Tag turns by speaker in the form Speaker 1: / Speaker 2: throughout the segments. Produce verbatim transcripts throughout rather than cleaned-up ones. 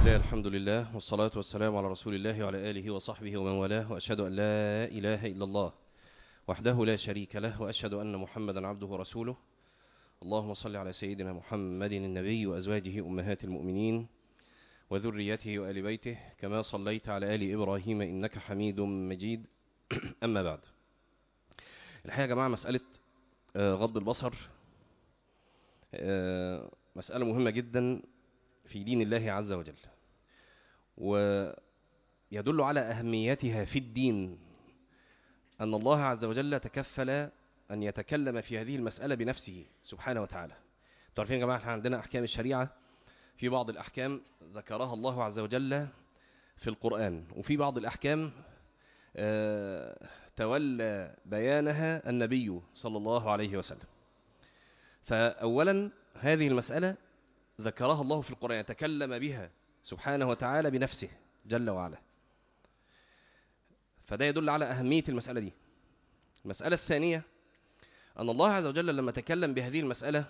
Speaker 1: الله، الحمد لله، والصلاة والسلام على رسول الله وعلى آله وصحبه ومن والاه، وأشهد أن لا إله إلا الله وحده لا شريك له، وأشهد أن محمدا عبده ورسوله. اللهم صل على سيدنا محمد النبي وأزواجه أمهات المؤمنين وذريته وآل بيته كما صليت على آل إبراهيم إنك حميد مجيد. أما بعد، الحقيقة يا جماعة مسألة غض البصر مسألة مهمة جدا في دين الله عز وجل، ويدل على أهميتها في الدين أن الله عز وجل تكفل أن يتكلم في هذه المسألة بنفسه سبحانه وتعالى. تعرفين يا جماعة احنا عندنا أحكام الشريعة، في بعض الأحكام ذكرها الله عز وجل في القرآن، وفي بعض الأحكام تولى بيانها النبي صلى الله عليه وسلم. فأولا هذه المسألة ذكرها الله في القرآن، تكلم بها سبحانه وتعالى بنفسه جل وعلا، فده يدل على أهمية المسألة دي. المسألة الثانية أن الله عز وجل لما تكلم بهذه المسألة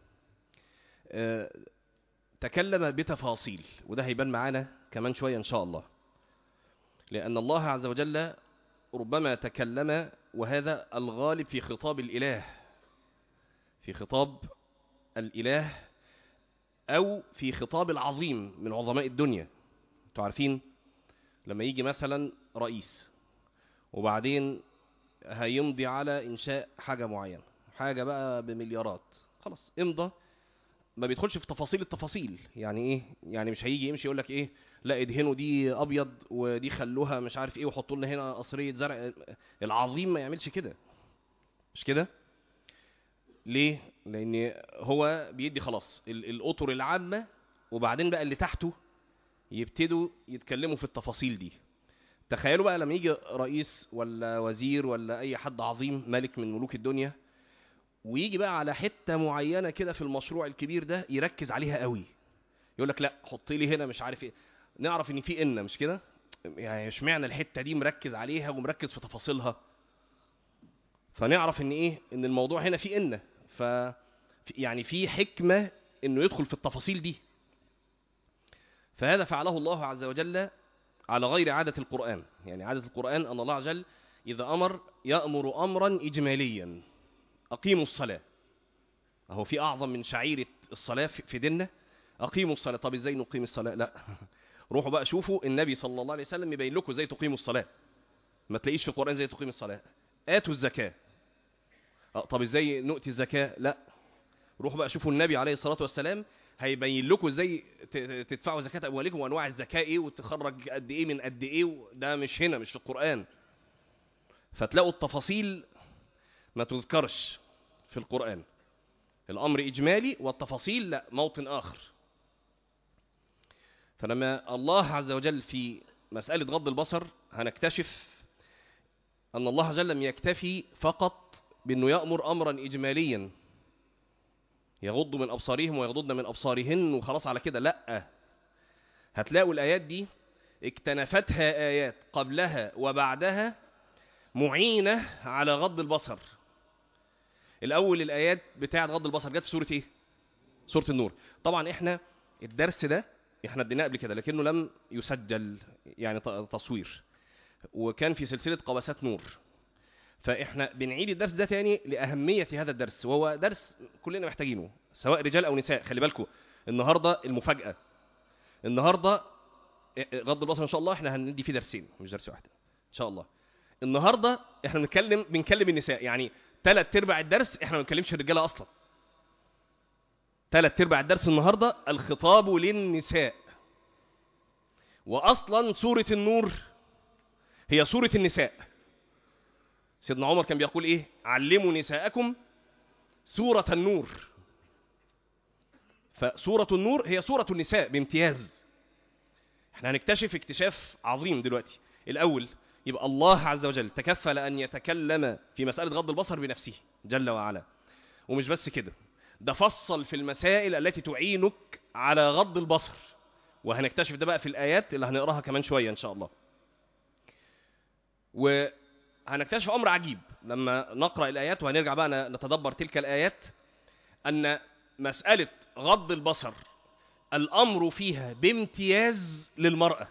Speaker 1: تكلم بتفاصيل، وده هيبان معانا كمان شوية إن شاء الله، لأن الله عز وجل ربما تكلم، وهذا الغالب في خطاب الإله، في خطاب الإله أو في خطاب العظيم من عظماء الدنيا. انتوا عارفين لما يجي مثلا رئيس وبعدين هيمضي على إنشاء حاجة معينة، حاجة بقى بمليارات، خلاص امضى، ما بيدخلش في تفاصيل التفاصيل. يعني ايه؟ يعني مش هيجي يمشي يقول لك ايه، لا ادهنوا دي ابيض ودي خلوها مش عارف ايه وحطوا لنا هنا قصرية زرع. العظيم ما يعملش كده، مش كده؟ ليه؟ لان هو بيدي خلاص الاطر العامة، وبعدين بقى اللي تحته يبتدوا يتكلموا في التفاصيل دي. تخيلوا بقى لما يجي رئيس ولا وزير ولا اي حد عظيم ملك من ملوك الدنيا، ويجي بقى على حتة معينة كده في المشروع الكبير ده يركز عليها قوي، يقول لك لا حط لي هنا مش عارف ايه، نعرف ان في إن مش كده؟ يعني اشمعنى الحتة دي مركز عليها ومركز في تفاصيلها، فنعرف ان ايه، ان الموضوع هنا في إن، ف يعني في حكمة انه يدخل في التفاصيل دي. فهذا فعله الله عز وجل على غير عادة القرآن. يعني عادة القرآن أن الله عز وجل إذا أمر يأمر أمرا إجماليا، أقيموا الصلاة. أهو في أعظم من شعيرة الصلاة في ديننا، أقيموا الصلاة. طب إزاي نقيم الصلاة؟ لا روحوا بقى شوفوا النبي صلى الله عليه وسلم يبين لكم إزاي تقيموا الصلاة، ما تلاقيش في القرآن إزاي تقيم الصلاة. آتوا الزكاة، طب إزاي نؤتي الزكاة؟ لا روحوا بقى شوفوا النبي عليه الصلاة والسلام هيبين لكم ازاي تدفعوا زكاة اموالكم وانواع الزكاة ايه وتخرج قد ايه من قد ايه. ده مش هنا، مش في القرآن. فتلاقوا التفاصيل ما تذكرش في القرآن، الامر اجمالي والتفاصيل لا، موطن اخر. فلما الله عز وجل في مسألة غض البصر هنكتشف ان الله عز وجل لم يكتفي فقط بانه يأمر امرا اجماليا يغضوا من أبصارهم ويغضضن من أبصارهن وخلاص على كده، لأ، هتلاقوا الآيات دي اكتنفتها آيات قبلها وبعدها معينة على غض البصر. الأول الآيات بتاعة غض البصر جت في سورة إيه؟ سورة النور. طبعا إحنا الدرس ده إحنا اديناه قبل كده لكنه لم يسجل يعني تصوير، وكان في سلسلة قواسات نور، فإحنا بنعيد الدرس ده تاني لأهمية هذا الدرس، وهو درس كلنا محتاجينه سواء رجال أو نساء. خلي بالكم النهاردة المفاجأة، النهاردة غض البصر إن شاء الله إحنا هندي فيه درسين مش درس واحد إن شاء الله. النهاردة إحنا بنتكلم بنكلم النساء، يعني ثلاث أرباع الدرس إحنا ما بنكلمش الرجالة أصلا. ثلاث أرباع الدرس النهاردة الخطاب للنساء، وأصلا سورة النور هي سورة النساء. سيدنا عمر كان بيقول ايه؟ علموا نساءكم سورة النور. فسورة النور هي سورة النساء بامتياز. احنا هنكتشف اكتشاف عظيم دلوقتي. الاول يبقى الله عز وجل تكفل ان يتكلم في مسألة غض البصر بنفسه جل وعلا، ومش بس كده، ده فصل في المسائل التي تعينك على غض البصر، وهنكتشف ده بقى في الآيات اللي هنقراها كمان شوية ان شاء الله. و هنكتشف أمر عجيب لما نقرأ الآيات، وهنرجع بقى نتدبر تلك الآيات، أن مسألة غض البصر الأمر فيها بامتياز للمرأة.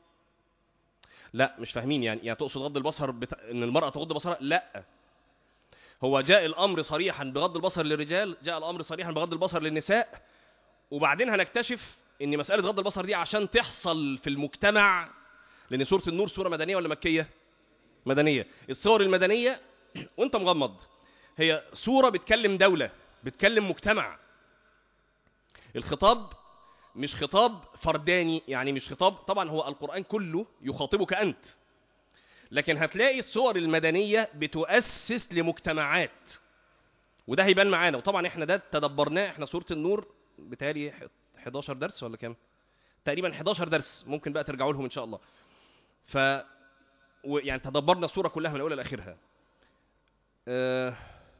Speaker 1: لا مش فاهمين، يعني يعني تقصد غض البصر بت... ان المرأة تغض بصرها؟ لا، هو جاء الأمر صريحا بغض البصر للرجال، جاء الأمر صريحا بغض البصر للنساء، وبعدين هنكتشف ان مسألة غض البصر دي عشان تحصل في المجتمع، لأن سورة النور سورة مدنية ولا مكية؟ مدنية. الصور المدنية وانت مغمض هي سورة بتكلم دولة، بتكلم مجتمع. الخطاب مش خطاب فرداني، يعني مش خطاب، طبعا هو القرآن كله يخاطبك أنت، لكن هتلاقي الصور المدنية بتؤسس لمجتمعات، وده هيبان معانا. وطبعا احنا ده تدبرناه، احنا سورة النور بتهيألي حداشر درس ولا كام؟ تقريبا حداشر درس، ممكن بقى ترجعوا لهم ان شاء الله. ف يعني تدبرنا السورة كلها من اولها لاخرها. أه...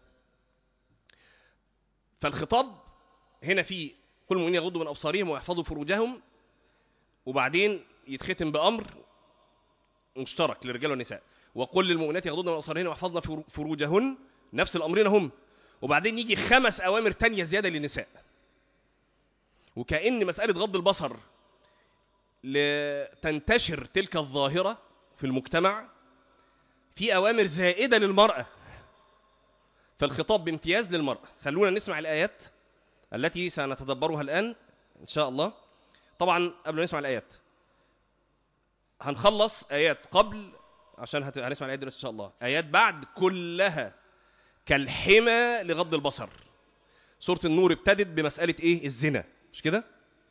Speaker 1: فالخطاب هنا في كل المؤمنين يغضوا من ابصارهم ويحفظوا فروجهم، وبعدين يتختم بامر مشترك للرجال والنساء، وقل للمؤمنات يغضضن من ابصارهن ويحفظن فروجهن، نفس الامرين هم، وبعدين يجي خمس اوامر تانية زياده للنساء. وكأن مسألة غض البصر لتنتشر تلك الظاهرة في المجتمع في اوامر زائده للمرأة، فالخطاب بامتياز للمرأة. خلونا نسمع الآيات التي سنتدبرها الآن إن شاء الله. طبعا قبل ما نسمع الآيات هنخلص آيات قبل، عشان هت... هنسمع الآيات دلوقتي إن شاء الله. آيات بعد كلها كالحمى لغض البصر. سورة النور ابتدت بمسألة إيه؟ الزنا، مش كده؟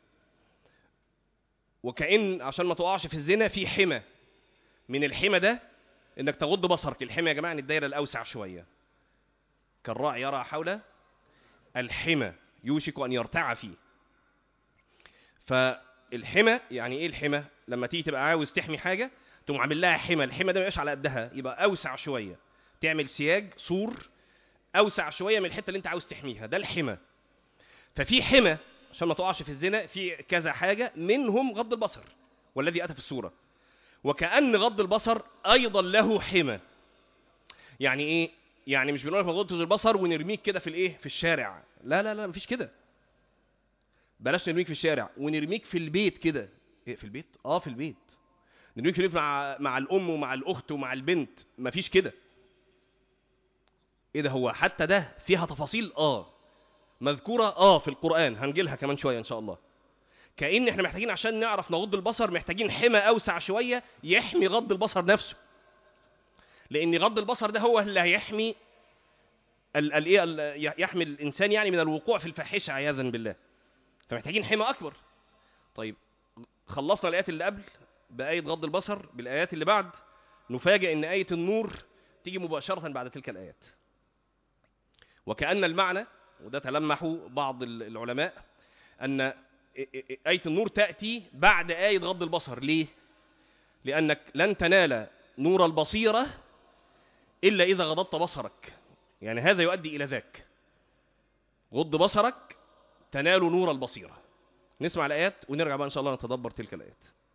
Speaker 1: وكأن عشان ما تقعش في الزنا في حمى، من الحمى ده إنك تغض بصرك. الحمى يا جماعة الدايرة الأوسع شوية، كالراعي يرى حول الحمى يوشك أن يرتع فيه. فالحمى يعني إيه الحمى؟ لما تيجي تبقى عاوز تحمي حاجة تقوم عامل لها حمى، الحمى ده ما يبقاش على قدها، يبقى أوسع شوية، تعمل سياج سور أوسع شوية من الحتة اللي أنت عاوز تحميها، ده الحمى. ففي حمى عشان ما تقعش في الزنا في كذا حاجة، منهم غض البصر والذي أتى في السورة. وكأن غض البصر أيضا له حمى. يعني إيه؟ يعني مش بنقول لك ما تغضش البصر ونرميك كده في الإيه؟ في الشارع، لا لا لا مفيش كده. بلاش نرميك في الشارع، ونرميك في البيت كده. إيه في البيت؟ آه في البيت. نرميك في البيت مع مع الأم ومع الأخت ومع البنت، مفيش كده. إيه ده؟ هو حتى ده فيها تفاصيل آه مذكورة آه في القرآن، هنجيلها كمان شوية إن شاء الله. كأن إحنا محتاجين عشان نعرف نغض البصر محتاجين حمى أوسع شوية يحمي غض البصر نفسه، لأن غض البصر ده هو اللي هيحمي ال ال ال يحمي الإنسان يعني من الوقوع في الفاحشة عياذا بالله. فمحتاجين حمى أكبر. طيب خلصنا الآيات اللي قبل بآية غض البصر، بالآيات اللي بعد نفاجئ إن آية النور تيجي مباشرة بعد تلك الآيات. وكأن المعنى، وده تلمحه بعض العلماء، أن آية النور تأتي بعد آية غض البصر. ليه؟ لأنك لن تنال نور البصيرة إلا إذا غضضت بصرك، يعني هذا يؤدي إلى ذاك. غض بصرك تنال نور البصيرة. نسمع الآيات ونرجع بقى إن شاء الله نتدبر تلك الآيات.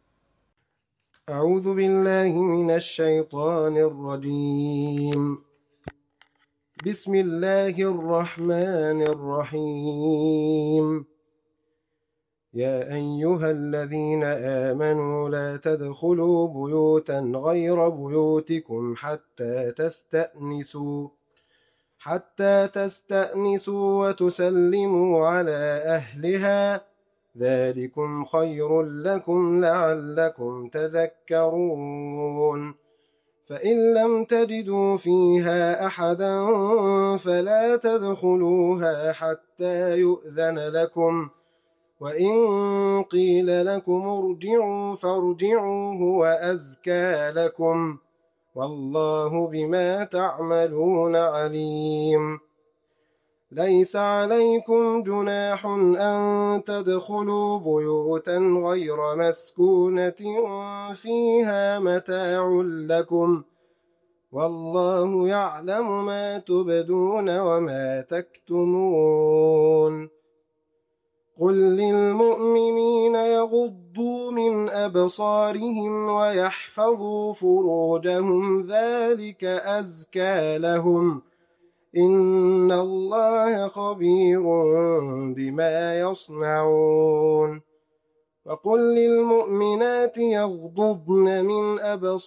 Speaker 2: أعوذ بالله من الشيطان الرجيم. بسم الله الرحمن الرحيم. يا أيها الذين آمنوا لا تدخلوا بيوتا غير بيوتكم حتى تستأنسوا حتى تستأنسوا وتسلموا على أهلها، ذلكم خير لكم لعلكم تذكرون. فإن لم تجدوا فيها أحدا فلا تدخلوها حتى يؤذن لكم، وإن قيل لكم ارجعوا فارجعوا هو أزكى لكم، والله بما تعملون عليم. ليس عليكم جناح أن تدخلوا بيوتا غير مسكونة فيها متاع لكم، والله يعلم ما تبدون وما تكتمون. قل للمؤمنين يغضوا من أبصارهم ويحفظوا فروجهم ذلك أزكى لهم، إن الله خبير بما يصنعون وقل للمؤمنات يغضضن من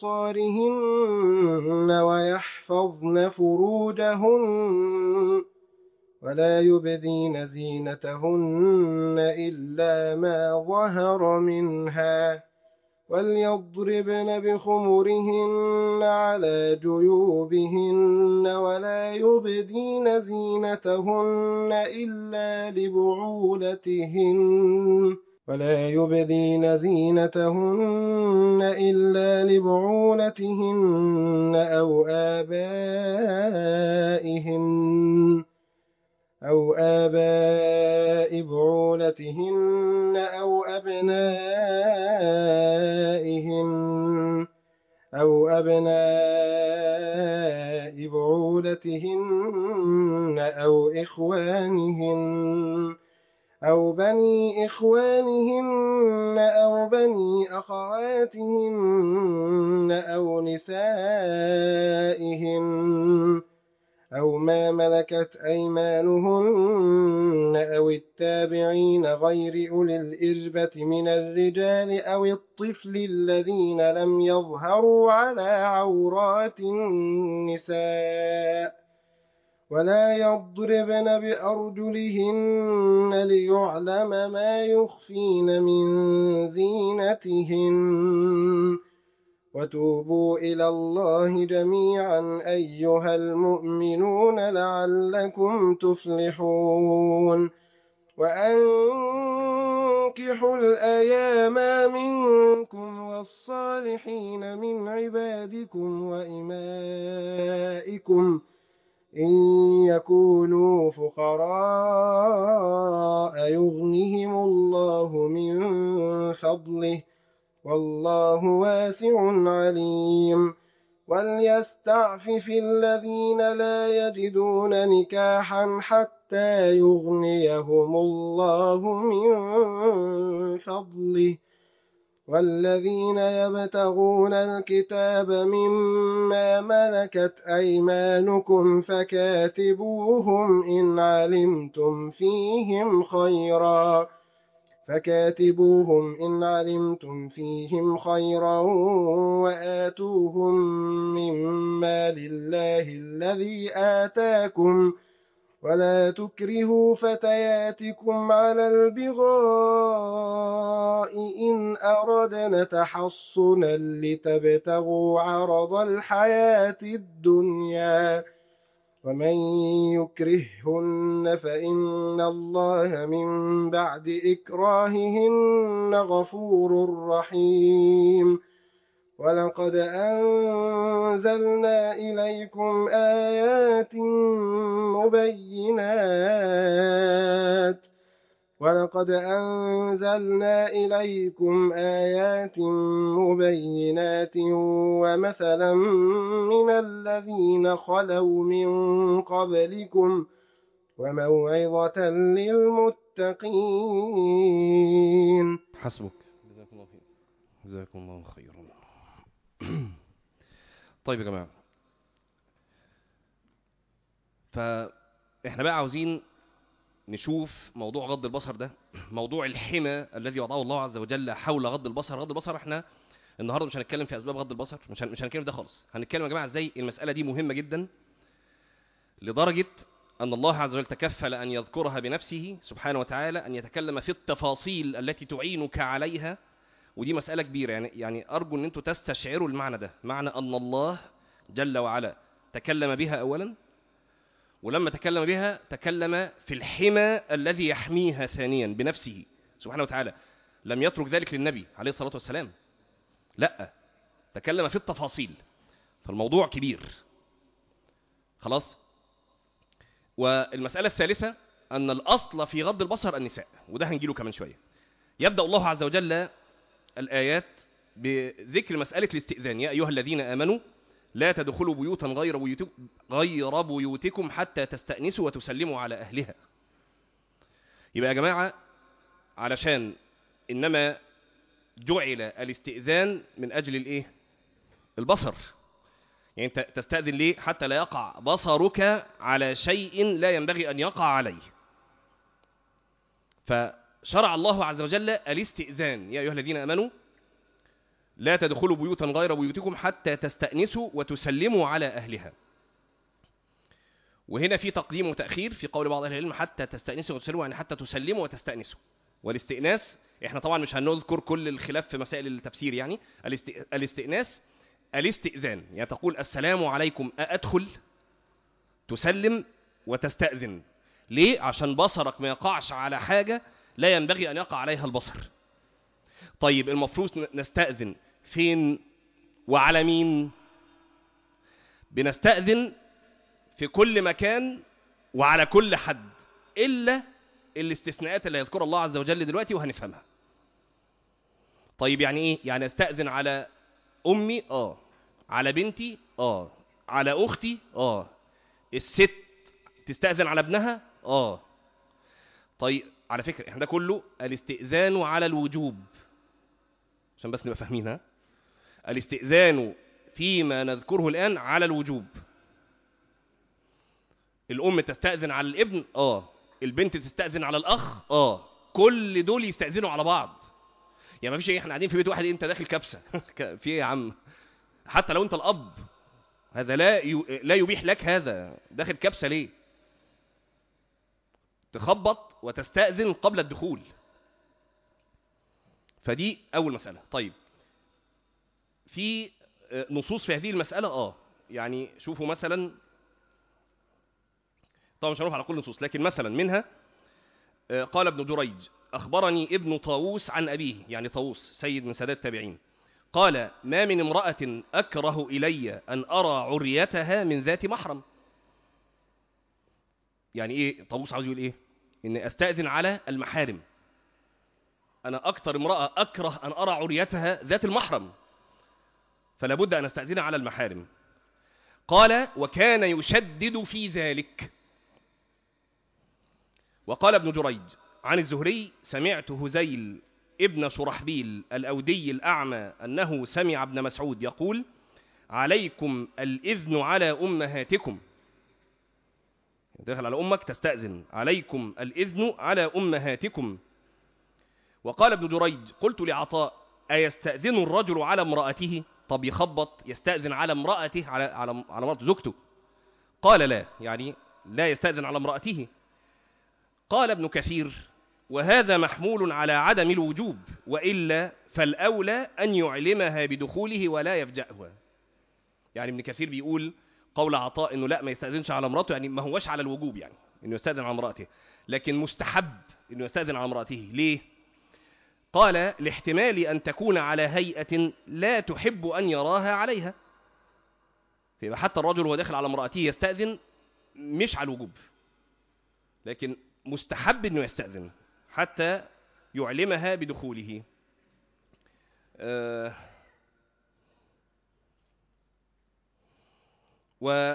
Speaker 2: أبصارهن ويحفظن فروجهن ولا يبدين زينتهن إلا ما ظهر منها وليضربن بخمرهن على جيوبهن ولا يبدين زينتهن إلا لبعولتهن ولا يبدين زينتهن إلا لبعولتهن أو آبائهن أو آباء بعولتهن أو أبنائهن أو أبناء بعولتهن أو إخوانهن أو بني إخوانهن أو بني أخواتهن أو نسائهن أو ما ملكت أيمانهن أو التابعين غير أولي الإربة من الرجال أو الطفل الذين لم يظهروا على عورات النساء ولا يضربن بأرجلهن ليعلم ما يخفين من زينتهن وتوبوا إلى الله جميعا أيها المؤمنون لعلكم تفلحون وأنكحوا الأيام منكم والصالحين من عبادكم وإمائكم إن يكونوا فقراء يغنهم الله من فضله والله واسع عليم وليستعفف الذين لا يجدون نكاحا حتى يغنيهم الله من فضله والذين يبتغون الكتاب مما ملكت أيمانكم فكاتبوهم إن علمتم فيهم خيرا فكاتبوهم إن علمتم فيهم خيرا وآتوهم مما لله الذي آتاكم ولا تكرهوا فتياتكم على البغاء إن أردنا تحصنا لتبتغوا عرض الحياة الدنيا ومن يكرههن فإن الله من بعد إكراههن غفور رحيم ولقد أنزلنا إليكم آيات مبينات ولقد أنزلنا إليكم آيات مبينات ومثلا من الذين خلوا من قبلكم وموعظة للمتقين.
Speaker 1: حسبك. جزاكم الله خير. جزاكم الله خيرا. طيب يا جماعة، فإحنا بقى عاوزين نشوف موضوع غض البصر ده، موضوع الحمى الذي وضعه الله عز وجل حول غض البصر. غض البصر احنا النهارده مش هنتكلم في اسباب غض البصر، مش مش هنتكلم ده خالص. هنتكلم يا جماعه ازاي المساله دي مهمه جدا لدرجه ان الله عز وجل تكفل ان يذكرها بنفسه سبحانه وتعالى، ان يتكلم في التفاصيل التي تعينك عليها. ودي مساله كبيره، يعني يعني ارجو ان انتم تستشعروا المعنى ده، معنى ان الله جل وعلا تكلم بها اولا، ولما تكلم بها تكلم في الحمى الذي يحميها ثانيا بنفسه سبحانه وتعالى. لم يترك ذلك للنبي عليه الصلاة والسلام، لا، تكلم في التفاصيل. فالموضوع كبير خلاص. والمسألة الثالثة أن الأصل في غض البصر النساء، وده هنجيله كمان شوية. يبدأ الله عز وجل الآيات بذكر مسألة الاستئذان: يا أيها الذين آمنوا لا تدخلوا بيوتا غير بيوتكم, غير بيوتكم حتى تستأنسوا وتسلموا على أهلها. يبقى يا جماعة، علشان إنما جعل الاستئذان من أجل الإيه؟ البصر. يعني أنت تستأذن ليه؟ حتى لا يقع بصرك على شيء لا ينبغي أن يقع عليه. فشرع الله عز وجل الاستئذان: يا أيها الذين آمنوا لا تدخلوا بيوتا غير بيوتكم حتى تستأنسوا وتسلموا على أهلها. وهنا في تقديم وتأخير في قول بعض أهل العلم: حتى تستأنسوا وتسلموا، يعني حتى تسلموا وتستأنسوا. والاستئناس احنا طبعا مش هنذكر كل الخلاف في مسائل التفسير، يعني الاستئناس الاستئذان، يعني تقول السلام عليكم أأدخل، تسلم وتستأذن. ليه؟ عشان بصرك ما يقعش على حاجة لا ينبغي أن يقع عليها البصر. طيب المفروض نستأذن فين وعلى مين؟ بنستأذن في كل مكان وعلى كل حد، إلا الاستثناءات اللي يذكرها الله عز وجل دلوقتي وهنفهمها. طيب يعني إيه؟ يعني استأذن على أمي، آه على بنتي، آه على أختي، آه الست تستأذن على ابنها، آه طيب على فكرة احنا ده كله الاستئذان على الوجوب، عشان بس نبقى فاهمينها. الاستئذان فيما نذكره الآن على الوجوب. الأم تستأذن على الابن، آه البنت تستأذن على الأخ، آه كل دول يستأذنوا على بعض. يعني ما فيش ايه احنا قاعدين في بيت واحد انت داخل كبسة في ايه يا عم؟ حتى لو انت الأب هذا لا لا يبيح لك هذا، داخل كبسة ليه؟ تخبط وتستأذن قبل الدخول. فدي أول مسألة. طيب في نصوص في هذه المسألة، آه يعني شوفوا مثلا، طبعا مش هنروح على كل النصوص، لكن مثلا منها قال ابن جريج: أخبرني ابن طاووس عن أبيه، يعني طاووس سيد من سادات التابعين، قال: ما من امرأة أكره إلي أن أرى عريتها من ذات محرم. يعني إيه طاووس عاوز يقول إيه؟ إن أستأذن على المحارم. أنا أكثر امرأة أكره أن أرى عريتها ذات المحرم، فلا بد أن أستأذن على المحارم. قال: وكان يشدد في ذلك. وقال ابن جريج عن الزهري: سمعت هزيل ابن شرحبيل الأودي الأعمى أنه سمع ابن مسعود يقول: عليكم الإذن على أمهاتكم. داخل على أمك تستأذن: عليكم الإذن على أمهاتكم. وقال ابن جريج: قلت لعطاء: أيستأذن الرجل على امرأته؟ طب يخبط يستأذن على امرأته، على على على مرأة زوجته؟ قال: لا، يعني لا يستأذن على امرأته. قال ابن كثير: وهذا محمول على عدم الوجوب، وإلا فالأولى أن يعلمها بدخوله ولا يفجأها. يعني ابن كثير بيقول قول عطاء إنه لا ما يستأذنش على امرأته، يعني ما هوش على الوجوب يعني إنه يستأذن على امرأته، لكن مستحب إنه يستأذن على امرأته. ليه؟ قال: لاحتمال أن تكون على هيئة لا تحب أن يراها عليها. فيبقى حتى الرجل وهو داخل على امرأته يستأذن مش على الوجوب، لكن مستحب إنه يستأذن حتى يعلمها بدخوله. آه وعن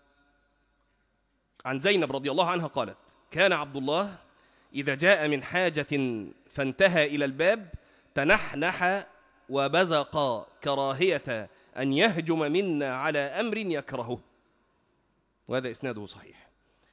Speaker 1: زينب رضي الله عنها قالت: كان عبد الله إذا جاء من حاجة فانتهى إلى الباب تنحنح وبزق كراهية أن يهجم منا على أمر يكرهه. وهذا إسناده صحيح.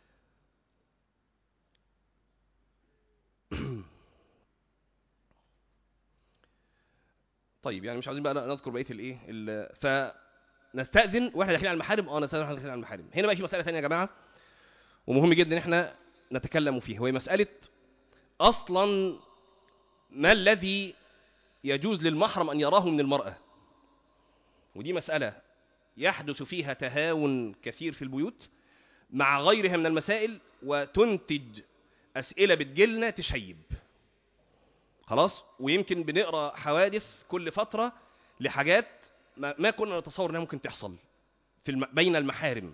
Speaker 1: طيب يعني مش عايزين بقى نذكر بقية الايه، فنستأذن واحنا داخلين على المحارم. اه نستأذن واحنا داخلين على المحارم. هنا بقى في مسألة ثانية يا جماعة ومهم جدا ان احنا نتكلم فيها، وهي مسألة اصلا ما الذي يجوز للمحرم ان يراه من المرأة. ودي مسألة يحدث فيها تهاون كثير في البيوت مع غيرها من المسائل، وتنتج أسئلة بتجيلنا تشيب. خلاص، ويمكن بنقرأ حوادث كل فترة لحاجات ما, ما كنا نتصور انها ممكن تحصل في الم... بين المحارم.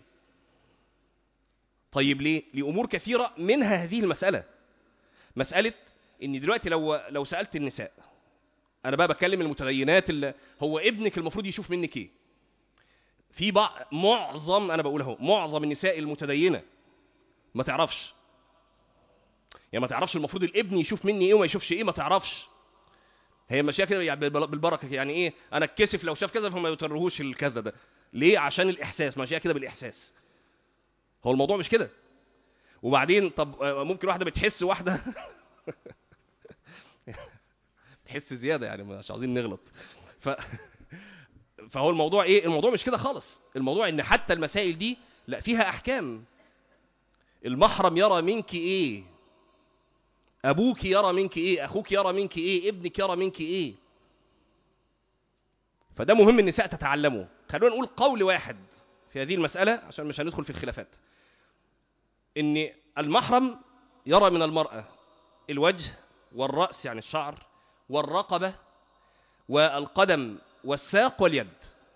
Speaker 1: طيب ليه؟ لأمور كثيرة، منها هذه المسألة. مسألة ان دلوقتي لو لو سألت النساء، انا بقى بكلم المتدينات، اللي هو ابنك المفروض يشوف منك ايه؟ في بعض معظم انا بقول اهو معظم النساء المتدينة ما تعرفش، يعني ما تعرفش المفروض الابن يشوف مني ايه وما يشوفش ايه، ما تعرفش. هي ماشيه كده يعني بالبركه، يعني ايه، انا اتكسف لو شاف كذا فما يترهوش الكذا ده، ليه؟ عشان الإحساس، ماشية كده بالإحساس. هو الموضوع مش كده. وبعدين طب ممكن واحدة بتحس واحدة تحس زيادة يعني، مش عايزين نغلط. ف... فهو الموضوع ايه؟ الموضوع مش كده خالص. الموضوع ان حتى المسائل دي لا فيها احكام. المحرم يرى منك ايه، ابوك يرى منك ايه، اخوك يرى منك ايه، ابنك يرى منك ايه. فده مهم النساء تتعلمه. خلونا نقول قول واحد في هذه المسألة عشان مش هندخل في الخلافات. ان المحرم يرى من المرأة الوجه والرأس يعني الشعر، والرقبة والقدم والساق واليد.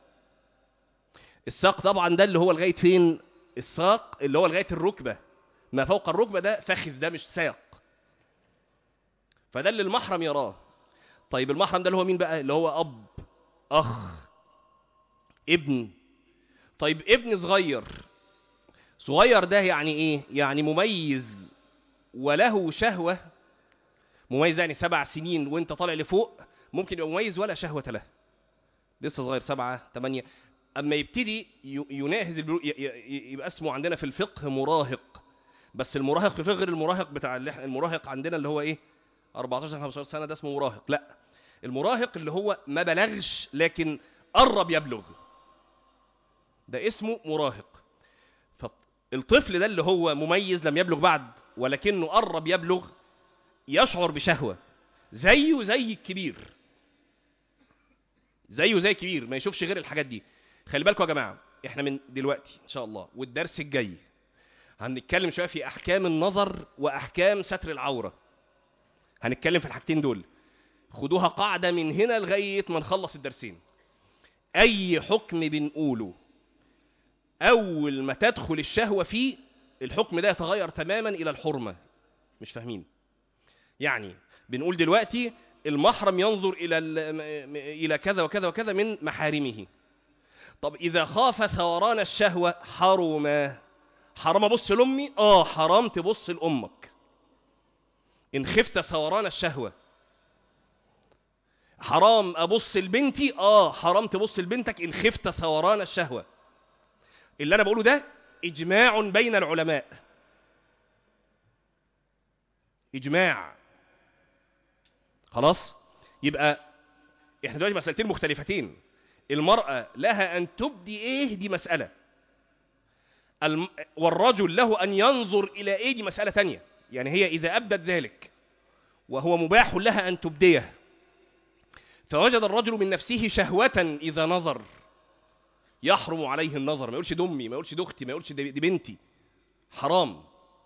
Speaker 1: الساق طبعا ده اللي هو لغاية فين؟ الساق اللي هو لغاية الركبة، ما فوق الركبة ده فخذ، ده مش ساق. فده اللي المحرم يراه. طيب المحرم ده اللي هو مين بقى؟ اللي هو أب، أخ، ابن. طيب ابن صغير، صغير ده يعني ايه؟ يعني مميز وله شهوة. مميز يعني سبع سنين وانت طالع لفوق، ممكن يبقى مميز ولا شهوة له، لسه صغير سبعة تمانية. اما يبتدي يناهز يبقى اسمه عندنا في الفقه مراهق. بس المراهق في الفقه غير المراهق بتاع المراهق عندنا اللي هو ايه أربعتاشر خمستاشر سنة، ده اسمه مراهق. لا، المراهق اللي هو ما بلغش لكن قرب يبلغ، ده اسمه مراهق. فالطفل ده اللي هو مميز لم يبلغ بعد ولكنه قرب يبلغ، يشعر بشهوة زيه زي الكبير، زيه زي الكبير، ما يشوفش غير الحاجات دي. خلي بالكم يا جماعة، احنا من دلوقتي ان شاء الله والدرس الجاي هنتكلم شوية في احكام النظر واحكام ستر العورة. هنتكلم في الحاجتين دول، خدوها قاعدة من هنا لغاية ما نخلص الدرسين. اي حكم بنقوله اول ما تدخل الشهوة فيه، الحكم ده يتغير تماما الى الحرمة. مش فاهمين؟ يعني بنقول دلوقتي المحرم ينظر الى الى كذا وكذا وكذا من محارمه. طب اذا خاف ثوران الشهوة حرم. حرام ابص لامي؟ اه حرام تبص لامك ان خفت ثوران الشهوة. حرام ابص لبنتي؟ اه حرام تبص لبنتك ان خفت ثوران الشهوة. اللي انا بقوله ده اجماع بين العلماء، اجماع. خلاص؟ يبقى احنا دلوقتي مسألتين مختلفتين. المرأة لها ان تبدي ايه، دي مسألة. الم... والرجل له ان ينظر الى ايه، دي مسألة تانية. يعني هي اذا ابدت ذلك وهو مباح لها ان تبديه، فوجد الرجل من نفسه شهوة اذا نظر، يحرم عليه النظر. ما يقولش دمي، ما يقولش دختي، ما يقولش دي بنتي. حرام،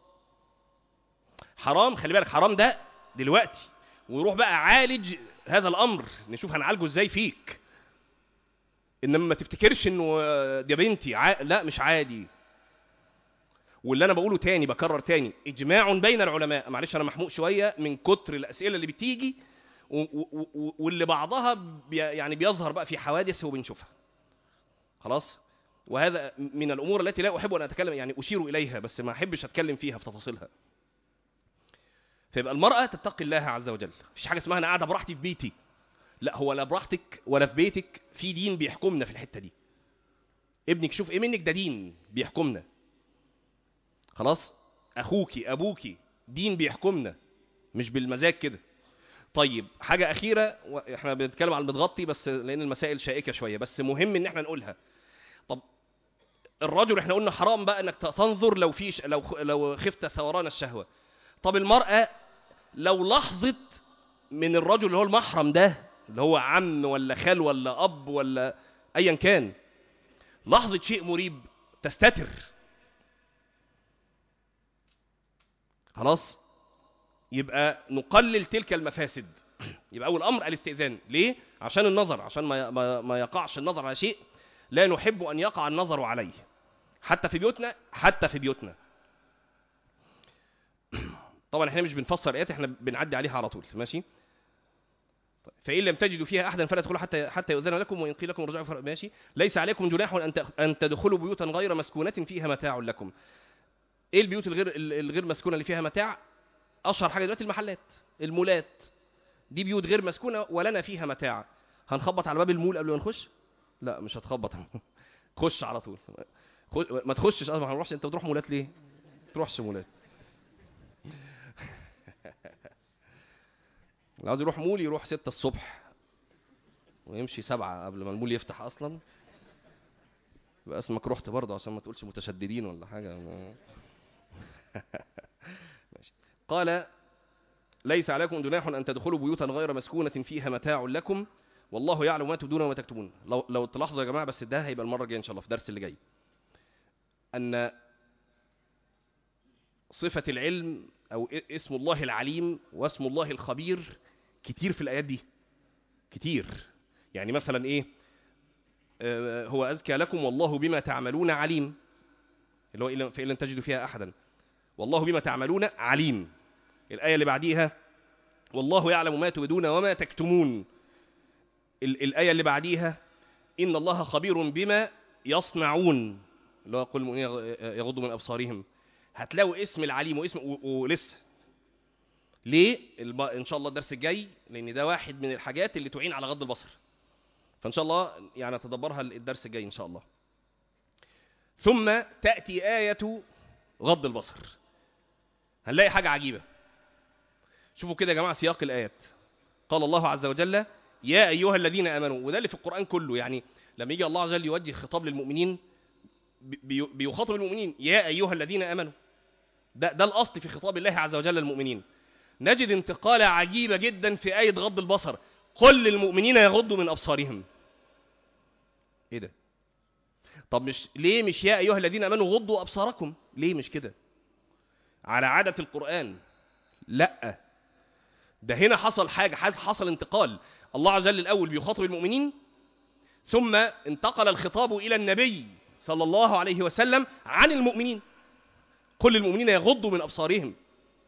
Speaker 1: حرام. خلي بالك، حرام ده دلوقتي، ويروح بقى عالج هذا الامر، نشوف هنعالجه ازاي فيك. انما ما تفتكرش انه دي بنتي ع... لا مش عادي. واللي انا بقوله تاني، بكرر تاني، اجماع بين العلماء. معلش انا محموق شويه من كتر الاسئله اللي بتيجي و... و... واللي بعضها بي... يعني بيظهر بقى في حوادث وبنشوفها. خلاص؟ وهذا من الامور التي لا احب ان اتكلم، يعني اشير اليها بس ما احبش اتكلم فيها في تفاصيلها. فيبقى المرأة تتقي الله عز وجل. مفيش حاجة اسمها أنا قاعدة براحتي في بيتي. لا، هو لا براحتك ولا في بيتك، في دين بيحكمنا في الحتة دي. ابنك شوف ايه منك، ده دين بيحكمنا. خلاص؟ أخوكي أبوكي دين بيحكمنا، مش بالمزاج كده. طيب حاجة أخيرة، احنا بنتكلم على المتغطي بس لأن المسائل شائكة شوية، بس مهم إن احنا نقولها. طب الرجل احنا قلنا حرام بقى إنك تنظر لو فيش لو لو خفت ثوران الشهوة. طب المرأة لو لحظت من الرجل اللي هو المحرم ده، اللي هو عم ولا خال ولا أب ولا أيا كان، لحظة شيء مريب، تستتر. خلاص؟ يبقى نقلل تلك المفاسد. يبقى أول أمر الاستئذان. ليه؟ عشان النظر، عشان ما ما يقعش النظر على شيء لا نحب أن يقع النظر عليه، حتى في بيوتنا، حتى في بيوتنا. طبعا احنا مش بنفسر ايات، احنا بنعدي عليها على طول. ماشي؟ فإن لم تجدوا فيها أحدا فلا تدخلوا حتى حتى يؤذن لكم، وإن قيل لكم ارجعوا ماشي. ليس عليكم جناح أن أن تدخلوا بيوتا غير مسكونة فيها متاع لكم. إيه البيوت الغير الغير مسكونة اللي فيها متاع؟ أشهر حاجة دلوقتي المحلات، المولات، دي بيوت غير مسكونة ولنا فيها متاع. هنخبط على باب المول قبل ما نخش؟ لا مش هتخبط. خش على طول. ما تخشش اصلا، ما هنروحش. انت بتروح مولات ليه؟ ما تروحش مولات. اللي عاوز يروح مول يروح ستة الصبح ويمشي سبعة قبل ما المول يفتح اصلا. يبقى اسمك رحت برضه عشان ما تقولش متشددين ولا حاجه. ماشي. قال ليس عليكم جناح ان تدخلوا بيوتا غير مسكونة فيها متاع لكم والله يعلم ما تبدون وما تكتمون. لو لو تلاحظوا يا جماعه، بس ده هيبقى المره الجايه ان شاء الله في الدرس اللي جاي، ان صفه العلم او اسم الله العليم واسم الله الخبير كتير في الايات دي، كتير. يعني مثلا ايه؟ آه هو ازكى لكم والله بما تعملون عليم، اللي هو فإن لم تجدوا فيها احدا، والله بما تعملون عليم. الايه اللي بعديها والله يعلم ما تبدون وما تكتمون. الآية اللي بعديها إن الله خبير بما يصنعون، اللي هو قل المؤمنين يغضوا من أبصارهم. هتلاقوا اسم العليم واسم ولسه. ليه؟ إن شاء الله الدرس الجاي، لأن ده واحد من الحاجات اللي تعين على غض البصر، فإن شاء الله يعني تدبرها الدرس الجاي إن شاء الله. ثم تأتي آية غض البصر. هنلاقي حاجة عجيبة. شوفوا كده يا جماعة سياق الآيات. قال الله عز وجل يا أيها الذين آمنوا، وده اللي في القرآن كله. يعني لما يجي الله عز وجل يوجه خطاب للمؤمنين بي بيخاطب المؤمنين يا أيها الذين آمنوا. ده, ده الأصل في خطاب الله عز وجل للمؤمنين. نجد انتقالة عجيبة جدا في آية غض البصر. قل للمؤمنين يغضوا من أبصارهم. إيه ده؟ طب مش ليه مش يا أيها الذين آمنوا غضوا أبصاركم؟ ليه مش كده؟ على عادة القرآن. لأ، ده هنا حصل حاجة، حصل انتقال. الله عز وجل الأول بيخاطب المؤمنين، ثم انتقل الخطاب إلى النبي صلى الله عليه وسلم عن المؤمنين. قل للمؤمنين يغضوا من أبصارهم.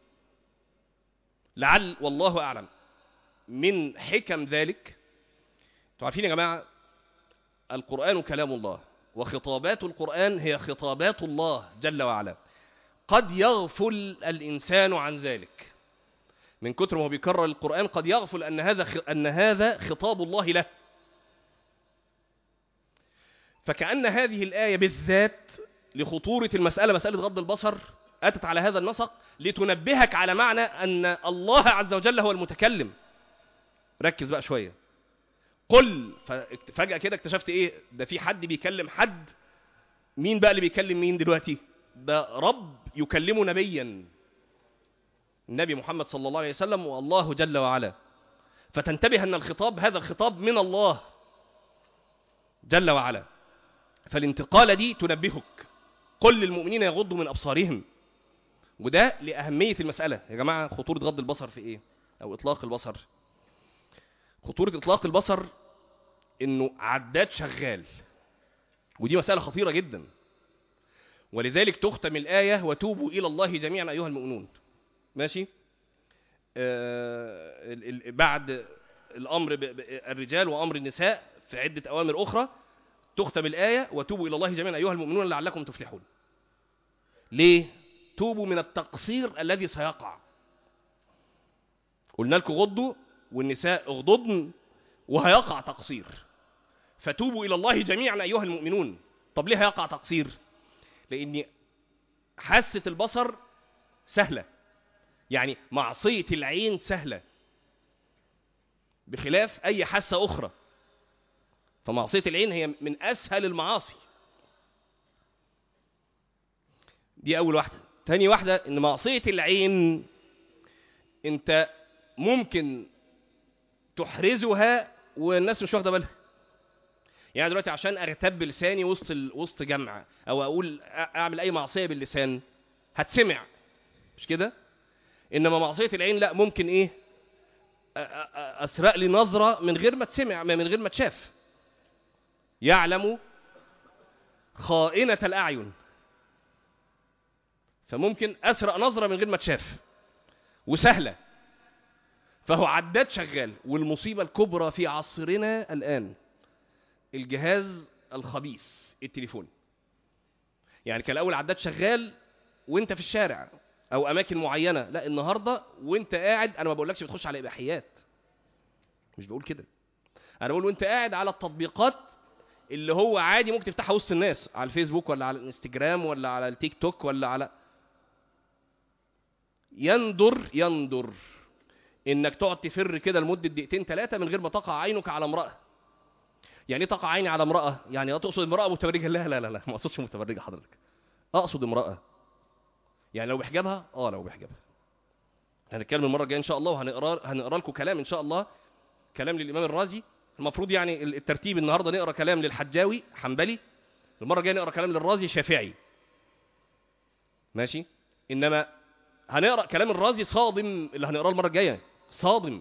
Speaker 1: لعل والله أعلم من حكم ذلك. انتوا عارفين يا جماعة القرآن كلام الله، وخطابات القرآن هي خطابات الله جل وعلا. قد يغفل الإنسان عن ذلك من كتر ما هو بيكرر القرآن. قد يغفل أن هذا أن هذا خطاب الله له. فكأن هذه الآية بالذات لخطورة المسألة، مسألة غض البصر، أتت على هذا النسق لتنبهك على معنى أن الله عز وجل هو المتكلم. ركز بقى شوية. قل، فجأة كده اكتشفت إيه؟ ده في حد بيكلم حد. مين بقى اللي بيكلم مين دلوقتي؟ ده رب يكلم نبيا، النبي محمد صلى الله عليه وسلم، والله جل وعلا. فتنتبه أن الخطاب هذا الخطاب من الله جل وعلا. فالانتقالة دي تنبهك. قل للمؤمنين يغضوا من أبصارهم. وده لأهمية المسألة يا جماعة. خطورة غض البصر في إيه؟ أو إطلاق البصر. خطورة إطلاق البصر إنه عداد شغال، ودي مسألة خطيرة جدا. ولذلك تختم الآية وتوبوا إلى الله جميعا أيها المؤمنون. ماشي؟ آه بعد الأمر بالرجال وأمر النساء في عدة أوامر أخرى، تختم الآية وتوبوا إلى الله جميعا أيها المؤمنون لعلكم تفلحون. ليه؟ توبوا من التقصير الذي سيقع. قلنا لكم غضوا والنساء اغضضن وهيقع تقصير. فتوبوا إلى الله جميعا أيها المؤمنون. طب ليه هيقع تقصير؟ لأن حاسة البصر سهلة، يعني معصية العين سهلة بخلاف أي حاسة أخرى. فمعصية العين هي من أسهل المعاصي. دي أول واحدة. تاني واحدة إن معصية العين أنت ممكن تحرزها والناس مش واخدة بالها. يعني دلوقتي عشان أرتب لساني وسط وسط جمع أو أقول أعمل أي معصية باللسان هتسمع، مش كده؟ إنما معصية العين لا، ممكن إيه؟ أسرق لي نظرة من غير ما تسمع، من غير ما تشاف. يعلم خائنة الأعين، فممكن أسرق نظرة من غير ما تشاف وسهلة. فهو عداد شغال. والمصيبة الكبرى في عصرنا الآن الجهاز الخبيث التليفون. يعني كان الأول عداد شغال وانت في الشارع أو أماكن معينة، لا النهاردة وانت قاعد. أنا ما بقولكش بتخش على إباحيات، مش بقول كده. أنا بقول وانت قاعد على التطبيقات اللي هو عادي ممكن تفتحها وسط الناس على الفيسبوك ولا على الانستجرام ولا على التيك توك ولا على يندر يندر انك تقعد تفر كده لمده دقيقتين ثلاثه من غير ما تقع عينك على امراه. يعني ايه تقع عيني على امراه؟ يعني تقصد امراه متبرجه؟ لا لا لا لا ما اقصدش متبرجه حضرتك، اقصد امراه يعني لو بحجابها. اه لو بحجابها. هنتكلم المره الجايه ان شاء الله، وهنقرا هنقرا لكم كلام ان شاء الله، كلام للامام الرازي. المفروض يعني الترتيب النهارده نقرا كلام للحجاوي حنبلي، المره الجايه نقرا كلام للرازي شافعي، ماشي؟ انما هنقرا كلام الرازي صادم، اللي هنقراه المره الجايه صادم،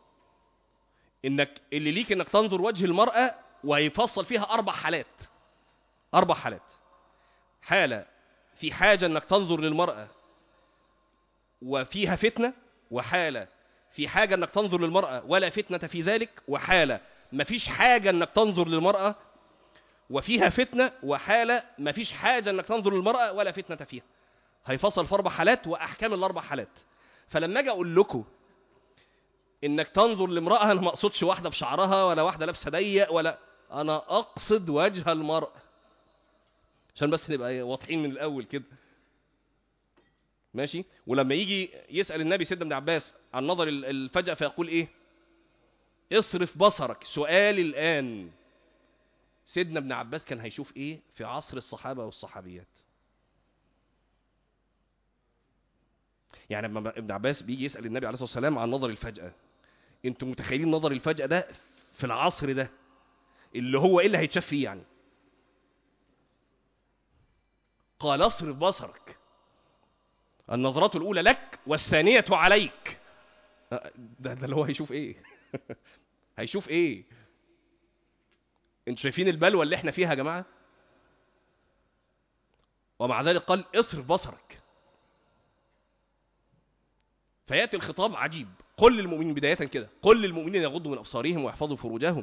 Speaker 1: انك اللي ليك انك تنظر وجه المراه، وهيفصل فيها اربع حالات. اربع حالات: حاله في حاجه انك تنظر للمراه وفيها فتنه، وحاله في حاجه انك تنظر للمراه ولا فتنه في ذلك، وحاله مفيش حاجه انك تنظر للمراه وفيها فتنه، وحاله مفيش حاجه انك تنظر للمراه ولا فتنه فيها. هيفصل في اربع حالات واحكام الاربع حالات. فلما اجي اقول لكم انك تنظر لامراه، انا ما اقصدش واحده بشعرها ولا واحده لابسه ضيق، ولا انا اقصد وجه المراه، عشان بس نبقى واضحين من الاول كده، ماشي؟ ولما يجي يسال النبي سيدنا ابن عباس عن نظر الفجأة فيقول ايه؟ اصرف بصرك. سؤال الان، سيدنا ابن عباس كان هيشوف ايه في عصر الصحابه والصحابيات؟ يعني لما ابن عباس بيجي يسال النبي عليه الصلاه والسلام عن نظر الفجأة، انتوا متخيلين نظر الفجأة ده في العصر ده اللي هو ايه اللي هيتشاف فيه؟ يعني قال اصرف بصرك، النظرة الأولى لك والثانية عليك. ده, ده اللي هو هيشوف ايه؟ هيشوف ايه؟ انتوا شايفين البلوى اللي احنا فيها يا جماعة؟ ومع ذلك قال اصرف بصرك. فيأتي الخطاب عجيب: قل للمؤمنين، بداية كده قل للمؤمنين يغضوا من أبصارهم ويحفظوا فروجهم.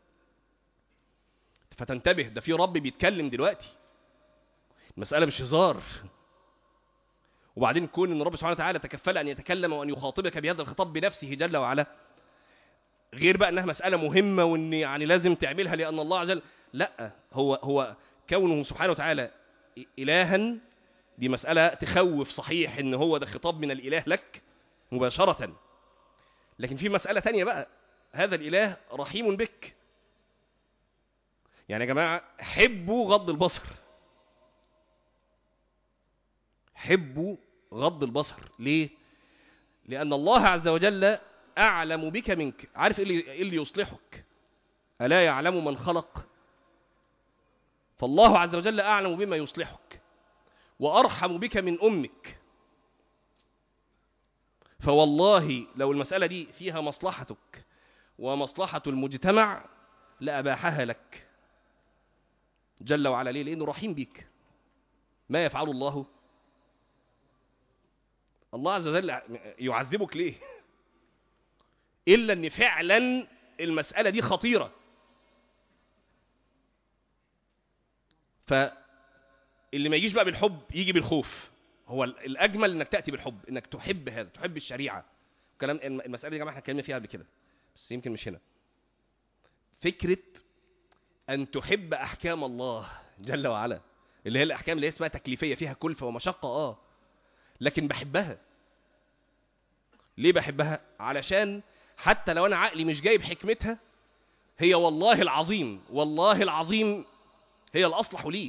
Speaker 1: فتنتبه، ده في رب بيتكلم دلوقتي، المسألة مش هزار. وبعدين كون ان رب سبحانه وتعالى تكفل ان يتكلم وان يخاطبك بهذا الخطاب بنفسه جل وعلا، غير بقى انها مسألة مهمة وان يعني لازم تعملها لان الله عز وجل، لا، هو هو كونه سبحانه وتعالى إلها، دي مسألة تخوف صحيح ان هو ده خطاب من الإله لك مباشرة. لكن في مسألة تانية بقى، هذا الإله رحيم بك. يعني يا جماعة حبوا غض البصر، حبوا غض البصر. ليه؟ لأن الله عز وجل أعلم بك منك. عارف إيه اللي يصلحك؟ ألا يعلم من خلق؟ فالله عز وجل أعلم بما يصلحك وأرحم بك من أمك. فوالله لو المسألة دي فيها مصلحتك ومصلحة المجتمع لأباحها لك جل وعلا. ليه؟ لأنه رحيم بك. ما يفعل الله؟ الله عز وجل يعذبك ليه؟ إلا أن فعلا المسألة دي خطيرة. فاللي ما يجيش بقى بالحب يجي بالخوف. هو الأجمل أنك تأتي بالحب، أنك تحب هذا، تحب الشريعة. كلام المسألة دي يا جماعة احنا اتكلمنا فيها قبل كده بس يمكن مش هنا. فكرة أن تحب أحكام الله جل وعلا، اللي هي الأحكام اللي هي اسمها تكليفية، فيها كلفة ومشقة، آه لكن بحبها. ليه بحبها؟ علشان حتى لو أنا عقلي مش جايب حكمتها، هي والله العظيم والله العظيم هي الأصلح لي.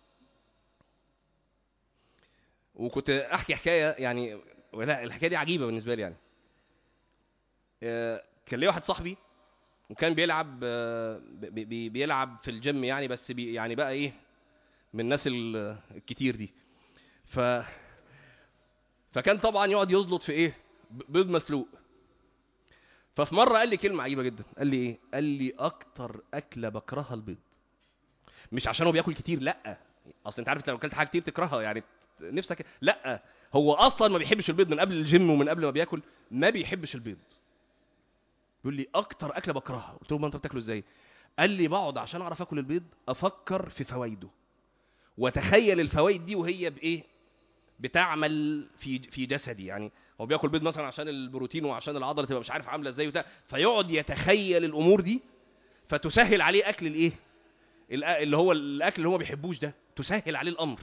Speaker 1: وكنت أحكي حكاية يعني، ولا الحكاية دي عجيبة بالنسبة لي يعني. كان لي واحد صاحبي وكان بيلعب بي بي بيلعب في الجيم يعني، بس بي يعني بقى ايه من الناس الكتير دي. ف فكان طبعا يقعد يزلط في ايه؟ بيض مسلوق. ففي مره قال لي كلمه عجيبه جدا. قال لي ايه؟ قال لي اكتر اكله بكرهها البيض. مش عشان هو بياكل كتير، لا، اصل انت عارف لو اكلت حاجه كتير تكرهها يعني نفسك، لا، هو اصلا ما بيحبش البيض من قبل الجيم ومن قبل ما بياكل ما بيحبش البيض. يقول لي اكتر اكله بكرهها. قلت له ما انت بتاكله ازاي؟ قال لي بقعد عشان اعرف اكل البيض افكر في فوائده وتخيل الفوائد دي وهي بايه بتعمل في في جسدي. يعني هو بياكل بيض مثلا عشان البروتين وعشان العضله تبقى مش عارف عامله ازاي وبتاع، فيقعد يتخيل الامور دي فتسهل عليه اكل الايه اللي هو الاكل اللي هو ما بيحبوش ده، تسهل عليه الامر.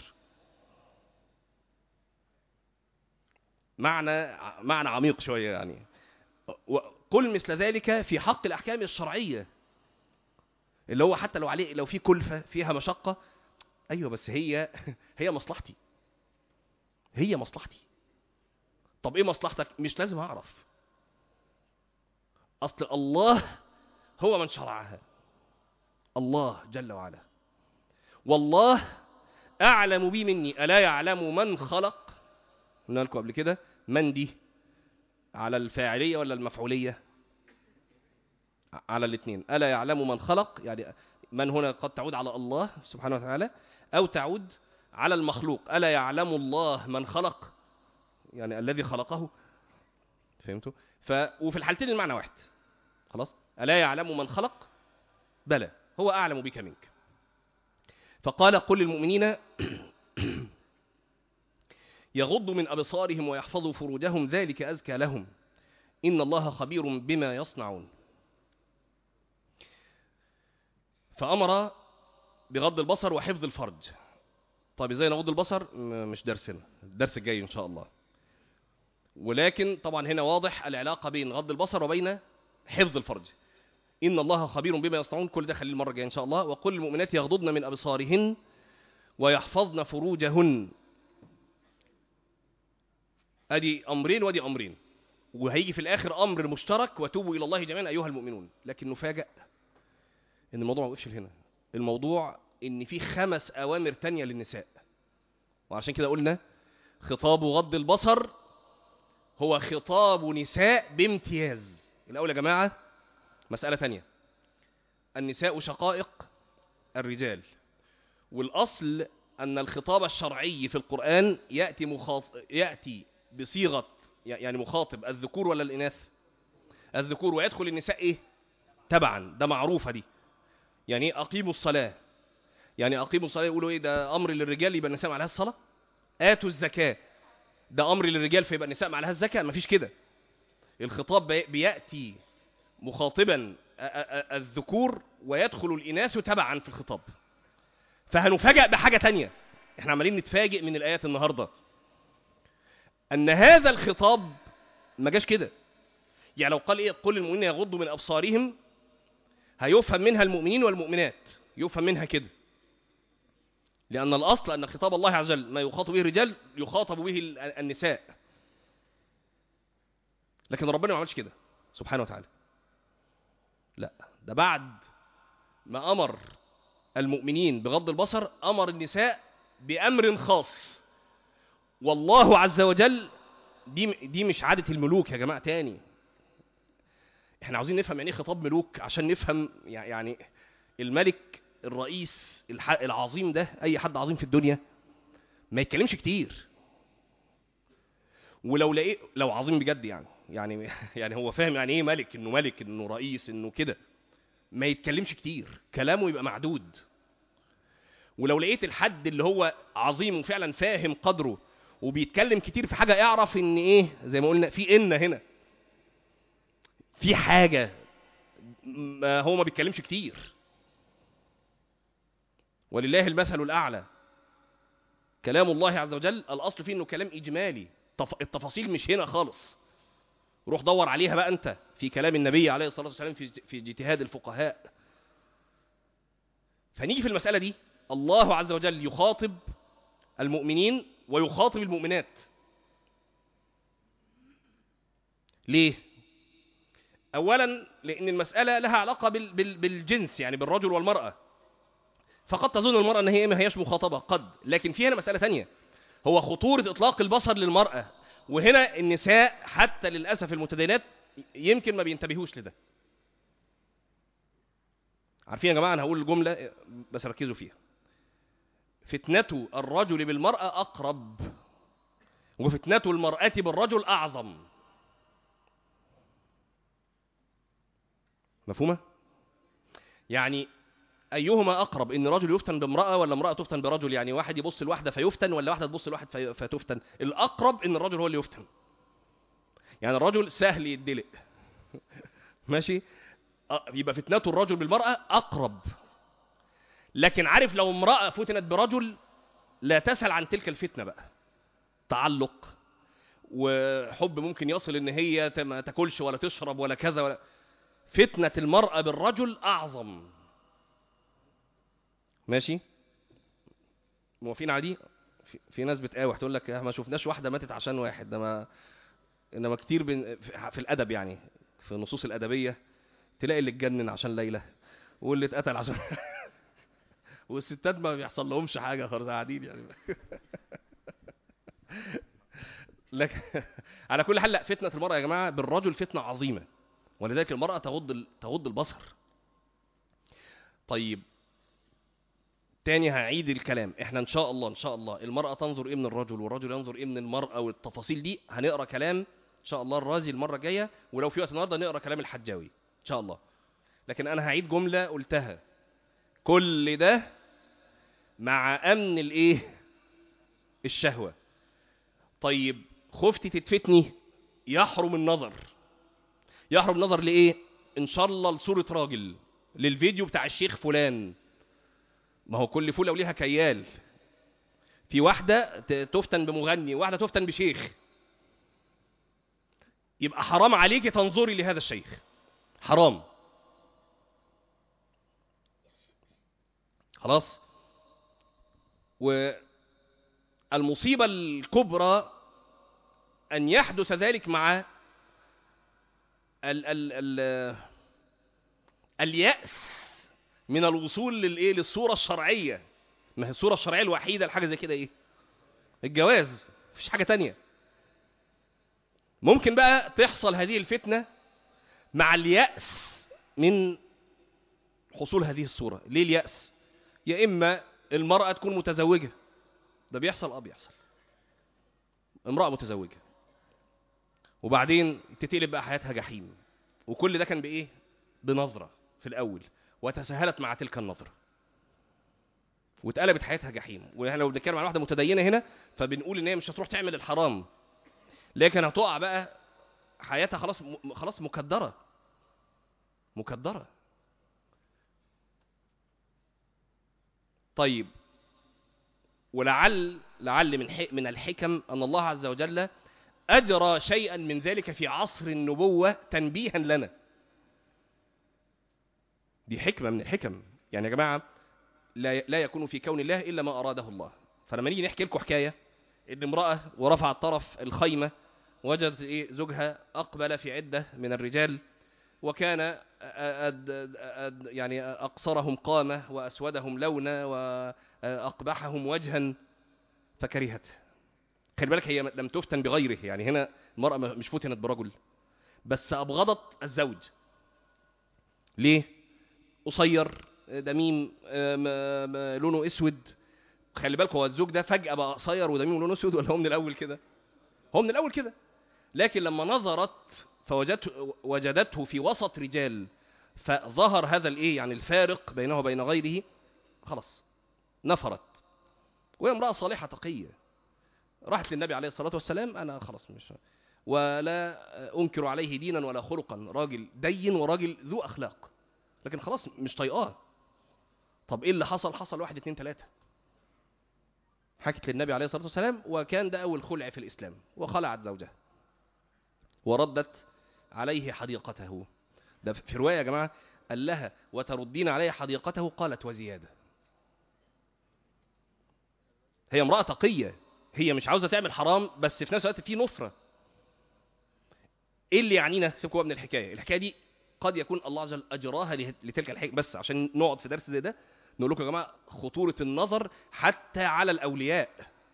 Speaker 1: معنى معنى عميق شويه يعني. قل مثل ذلك في حق الاحكام الشرعيه، اللي هو حتى لو عليه لو في كلفه فيها مشقه، ايوه بس هي هي مصلحتي، هي مصلحتي. طب ايه مصلحتك؟ مش لازم اعرف، اصل الله هو من شرعها، الله جل وعلا. والله اعلم بي مني، الا يعلم من خلق. قلنا لكم قبل كده من دي على الفاعليه ولا المفعوليه؟ على الاثنين. الا يعلم من خلق، يعني من هنا قد تعود على الله سبحانه وتعالى او تعود على المخلوق. الا يعلم الله من خلق، يعني الذي خلقه. فهمتوا؟ ف وفي الحالتين المعنى واحد. خلاص، الا يعلم من خلق، بلى هو اعلم بك منك. فقال قل للمؤمنين يغضوا من ابصارهم ويحفظوا فروجهم ذلك ازكى لهم ان الله خبير بما يصنعون. فامر بغض البصر وحفظ الفرج. طيب ازاي نغض البصر؟ مش درسنا، الدرس الجاي ان شاء الله. ولكن طبعا هنا واضح العلاقه بين غض البصر وبين حفظ الفرج. ان الله خبير بما يصنعون، كل ده خليه المره الجايه ان شاء الله. وقل للمؤمنات يغضضن من ابصارهن ويحفظن فروجهن. ادي امرين وادي امرين، وهيجي في الاخر امر مشترك وتوبوا الى الله جميعا ايها المؤمنون. لكن نفاجئ ان الموضوع ما وقفش هنا. الموضوع ان في خمس اوامر تانية للنساء، وعشان كده قلنا خطاب غض البصر هو خطاب نساء بامتياز. الاول يا جماعه مساله تانية، النساء شقائق الرجال، والاصل ان الخطاب الشرعي في القران ياتي مخاطب ياتي بصيغه يعني مخاطب الذكور ولا الاناث؟ الذكور، ويدخل النساء ايه تبعا. ده معروفه دي. يعني ايه اقيموا الصلاه؟ يعني اقيموا الصلاه يقولوا ايه؟ ده امر للرجال يبقى النساء ما عليها الصلاه. اتوا الزكاه، ده امر للرجال فيبقى النساء ما عليها الزكاه. مفيش كده. الخطاب بياتي مخاطبا الذكور ويدخل الاناث تبعا في الخطاب. فهنفاجئ بحاجه تانية. احنا عمالين نتفاجئ من الايات النهارده ان هذا الخطاب ما جاش كده. يعني لو قال ايه قل للمؤمنين يغضوا من ابصارهم، هيفهم منها المؤمنين والمؤمنات، يفهم منها كده. لان الاصل ان خطاب الله عز وجل ما يخاطب به الرجال يخاطب به النساء. لكن ربنا ما عملش كده سبحانه وتعالى. لا، ده بعد ما امر المؤمنين بغض البصر امر النساء بامر خاص. والله عز وجل دي دي مش عاده الملوك يا جماعه. تاني احنا عاوزين نفهم يعني ايه خطاب ملوك عشان نفهم. يعني الملك الرئيس العظيم ده، اي حد عظيم في الدنيا ما يتكلمش كتير. ولو لقيه لو عظيم بجد يعني يعني يعني هو فاهم يعني ايه ملك، انه ملك، انه رئيس، انه كده، ما يتكلمش كتير، كلامه يبقى معدود. ولو لقيت الحد اللي هو عظيم وفعلا فاهم قدره وبيتكلم كتير في حاجه، اعرف ان ايه زي ما قلنا في ان هنا في حاجه، ما هو ما بيتكلمش كتير. ولله المثل الاعلى. كلام الله عز وجل الاصل فيه انه كلام اجمالي، التفاصيل مش هنا خالص. روح دور عليها بقى انت في كلام النبي عليه الصلاه والسلام في في اجتهاد الفقهاء. فنيجي في المساله دي، الله عز وجل يخاطب المؤمنين ويخاطب المؤمنات. ليه؟ اولا لان المساله لها علاقه بال بال بالجنس، يعني بالرجل والمراه. فقد تظن المراه ان هي ما هياش مخاطبه قد، لكن في هنا مساله ثانيه، هو خطوره اطلاق البصر للمراه. وهنا النساء حتى للاسف المتدينات يمكن ما بينتبهوش لده. عارفين يا جماعه، انا هقول الجمله بس ركزوا فيها. فتنه الرجل بالمراه اقرب، وفتنه المراه بالرجل اعظم. مفهومه؟ يعني ايهما اقرب، ان رجل يفتن بامراه ولا امراه تفتن برجل؟ يعني واحد يبص لواحده فيفتن ولا واحده تبص لواحد في فتفتن؟ الاقرب ان الرجل هو اللي يفتن. يعني الرجل سهل يدلق ماشي، يبقى فتنه الرجل بالمراه اقرب. لكن عارف لو امرأة فتنت برجل لا تسأل عن تلك الفتنة بقى، تعلق وحب ممكن يصل ان هي ما تاكلش ولا تشرب ولا كذا ولا. فتنة المرأة بالرجل اعظم. ماشي، موافقين على دي؟ في, في ناس بتقاوح تقول لك ما شفناش واحدة ماتت عشان واحد، ده ما انما كتير بن... في الادب يعني في النصوص الادبية تلاقي اللي اتجنن عشان ليلى واللي اتقتل عشان والستات ما بيحصل لهمش حاجة خالص قاعدين يعني. لكن على كل حال لا، فتنة المرأة يا جماعة بالرجل فتنة عظيمة، ولذلك المرأة تغض تغض البصر. طيب تاني هعيد الكلام، احنا ان شاء الله ان شاء الله المرأة تنظر ايه من الرجل والرجل ينظر ايه من المرأة، والتفاصيل دي هنقرا كلام ان شاء الله الرازي المرة الجاية، ولو في وقت النهارده نقرا كلام الحجاوي ان شاء الله. لكن انا هعيد جملة قلتها، كل ده مع امن الايه؟ الشهوة. طيب خفتي تتفتني، يحرم النظر. يحرم النظر لإيه؟ إن شاء الله لصورة راجل، للفيديو بتاع الشيخ فلان، ما هو كل فولة وليها كيال. في واحدة تفتن بمغني وواحدة تفتن بشيخ، يبقى حرام عليك تنظري لهذا الشيخ، حرام. خلاص. والمصيبة الكبرى أن يحدث ذلك مع ال ال ال اليأس من الوصول للإيه؟ للصورة الشرعية. ما هي الصورة الشرعية الوحيدة لحاجة زي كده إيه؟ الجواز، مفيش حاجة تانية. ممكن بقى تحصل هذه الفتنة مع اليأس من حصول هذه الصورة. ليه اليأس؟ يا إما المرأة تكون متزوجة، ده بيحصل اه بيحصل، امرأة متزوجة وبعدين تتقلب بقى حياتها جحيم، وكل ده كان بإيه؟ بنظرة في الأول، وتساهلت مع تلك النظرة واتقلبت حياتها جحيم. واحنا لو بنتكلم عن واحدة متدينة هنا فبنقول ان هي مش هتروح تعمل الحرام، لكن هتقع بقى حياتها خلاص م... خلاص مكدرة مكدرة. طيب ولعل لعل من ح... من الحكم ان الله عز وجل اجرى شيئا من ذلك في عصر النبوة تنبيها لنا. دي حكمة من الحكم يعني يا جماعة، لا لا يكون في كون الله الا ما اراده الله. فلما نيجي نحكي لكم حكايه ان امراه ورفعت طرف الخيمه وجدت ايه؟ زوجها اقبل في عده من الرجال، وكان أد أد يعني اقصرهم قامه واسودهم لونا واقبحهم وجها فكرهت. خلي بالك هي لم تفتن بغيره، يعني هنا المراه مش فتنت برجل، بس ابغضت الزوج. ليه؟ قصير دميم لونه اسود. خلي بالك هو الزوج ده فجأة بقى قصير ودميم لونه اسود ولا هو من الاول كده؟ هو من الاول كده، لكن لما نظرت فوجدته وجدته في وسط رجال فظهر هذا الايه؟ يعني الفارق بينه وبين غيره، خلاص نفرت. وهي امرأة صالحة تقية، راحت للنبي عليه الصلاة والسلام، انا خلاص مش ولا انكر عليه دينا ولا خلقا، راجل دين وراجل ذو اخلاق، لكن خلاص مش طايقاه. طب ايه اللي حصل؟ حصل واحد اتنين تلاتة. حكت للنبي عليه الصلاة والسلام، وكان ده أول خلع في الإسلام، وخلعت زوجها وردت عليه حديقته. ده في رواية يا جماعة قال لها وتردين عليه حديقته؟ قالت وزيادة. هي امرأة تقية، هي مش عاوزة تعمل حرام، بس في نفس الوقت في نفرة. ايه اللي يعنينا؟ سيبكوا من الحكاية، الحكاية دي قد يكون الله عز وجل أجراها لتلك الحكمة، بس عشان نقعد في درس زي ده نقول لكم يا جماعة خطورة النظر حتى على الأولياء.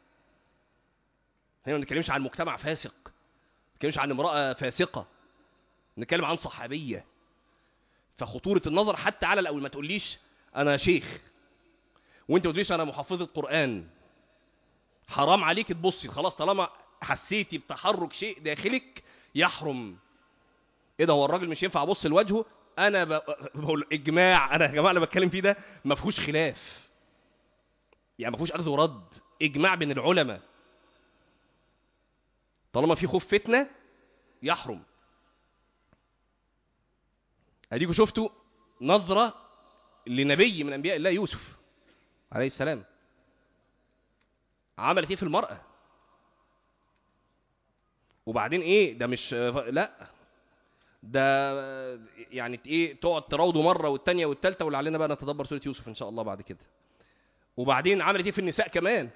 Speaker 1: هنا ما نتكلمش عن مجتمع فاسق، ما نتكلمش عن امرأة فاسقة، نتكلم عن صحابية. فخطورة النظر حتى على الأول. ما تقوليش أنا شيخ وانت ما تقوليش أنا محفظة قرآن، حرام عليك تبصي. خلاص طالما حسيتي بتحرك شيء داخلك يحرم. ايه ده؟ هو الراجل مش ينفع ابص لوجهه؟ انا بقول اجماع، انا يا جماعه اللي بتكلم فيه ده ما فيهوش خلاف، يعني ما فيهوش اخذ ورد، اجماع بين العلماء. طالما في خوف فتنه يحرم. اديكوا شفتوا نظره لنبي من انبياء الله يوسف عليه السلام. عملت ايه في المرأة؟ وبعدين ايه ده؟ مش لا ده يعني ايه، تقعد تراوده مره والثانيه والثالثه، واللي علينا بقى نتدبر سوره يوسف ان شاء الله بعد كده. وبعدين عملت ايه في النساء كمان؟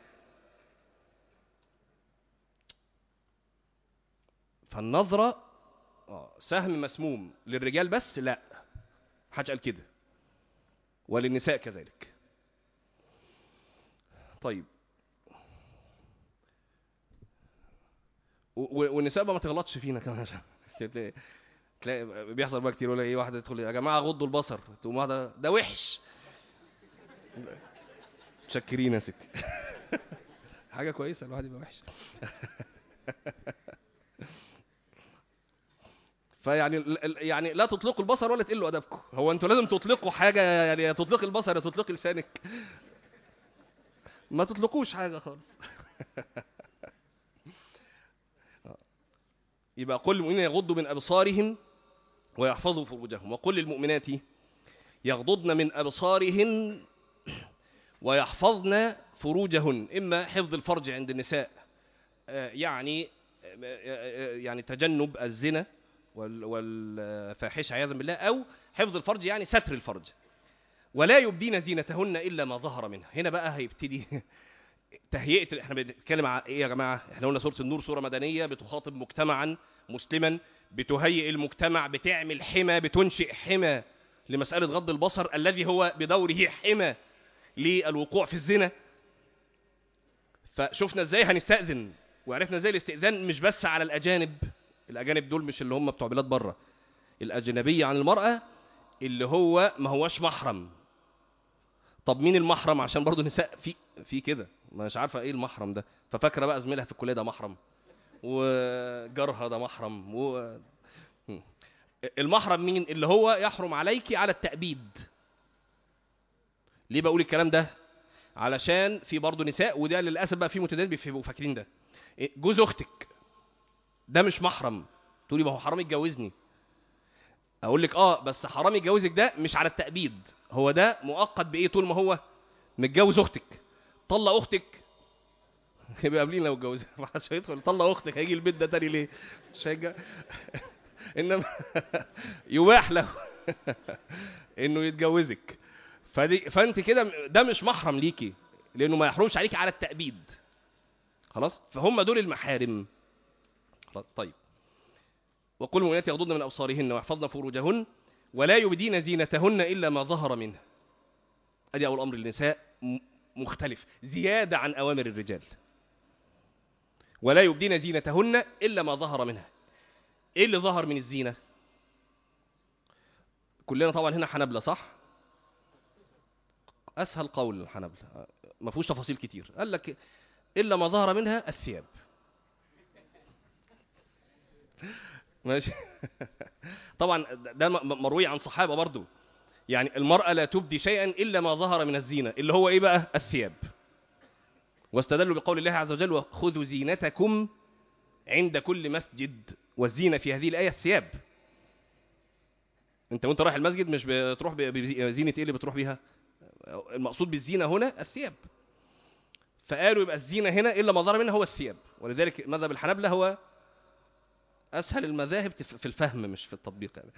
Speaker 1: فالنظره سهم مسموم للرجال بس؟ لا، محدش قال كده، وللنساء كذلك. طيب، والنساء بقى ما تغلطش فينا كمان، عشان تلاقي بيحصل بقى كتير، ولا ايه، واحده تدخل يا جماعه غضوا البصر، تقوم واحده ده وحش، متشكرين يا ستي. حاجه كويسه الواحد يبقى وحش. فيعني يعني لا تطلقوا البصر ولا تقلوا ادبكم. هو انتوا لازم تطلقوا حاجه، يعني يا تطلقي البصر يا تطلقي لسانك، ما تطلقوش حاجه خالص. يبقى قل للمؤمنين يغضوا من ابصارهم ويحفظوا فروجهم، وقل للمؤمنات يغضضن من ابصارهن ويحفظن فروجهن. اما حفظ الفرج عند النساء، يعني يعني تجنب الزنا والفاحشه عياذا بالله، او حفظ الفرج يعني ستر الفرج. ولا يبدين زينتهن الا ما ظهر منها. هنا بقى هيبتدي تهيئه. احنا بنتكلم على ايه يا جماعه؟ احنا قلنا سوره النور سوره مدنيه بتخاطب مجتمعا مسلما، بتهيئ المجتمع، بتعمل حمى، بتنشئ حمى لمساله غض البصر الذي هو بدوره حمى للوقوع في الزنا. فشوفنا ازاي هنستأذن، وعرفنا ازاي الاستئذان مش بس على الاجانب. الاجانب دول مش اللي هم بتوع بلاد بره، الاجنبيه عن المراه اللي هو ما هوش محرم. طب مين المحرم؟ عشان برضو النساء في في كده مش عارفه ايه المحرم ده، ففاكره بقى زميلها في الكليه ده محرم، وجارها ده محرم. و... المحرم مين؟ اللي هو يحرم عليك على التأبيد. ليه بقول الكلام ده؟ علشان في برضو نساء، وده للاسف بقى في متدين بيبقوا فاكرين ده، جوز اختك ده مش محرم. تقولي ما هو حرام يتجوزني. اقول لك اه بس حرام يتجوزك ده مش على التأبيد، هو ده مؤقت بايه؟ طول ما هو متجوز اختك. طلق اختك يبقى قابلين لو اتجوزها، ما حدش هيدخل. طلق اختك هيجي البيت ده تاني ليه؟ مش هيجي. انما يباح له انه يتجوزك. فدي فانت كده ده مش محرم ليكي، لانه ما يحرمش عليكي على التأبيد. خلاص، فهم دول المحارم. خلاص طيب. وقل المؤمنات يغضضن من ابصارهن ويحفظن فروجهن ولا يبدين زينتهن الا ما ظهر منها. ادي اول امر للنساء مختلف زياده عن اوامر الرجال. ولا يبدين زينتهن الا ما ظهر منها. ايه اللي ظهر من الزينه؟ كلنا طبعا هنا حنبلة صح؟ اسهل قول الحنبلة، ما فيهوش تفاصيل كتير. قال لك الا ما ظهر منها الثياب. ماشي. طبعا ده مروي عن صحابه برضو. يعني المرأة لا تبدي شيئا الا ما ظهر من الزينه، اللي هو ايه بقى؟ الثياب. واستدلوا بقول الله عز وجل وخذوا زينتكم عند كل مسجد. والزينه في هذه الايه الثياب. انت وانت رايح المسجد مش بتروح بزينه ايه اللي بتروح بيها؟ المقصود بالزينه هنا الثياب. فقالوا يبقى الزينه هنا الا ما ظهر منها هو الثياب. ولذلك مذهب الحنابلة هو اسهل المذاهب في الفهم مش في التطبيق. يعني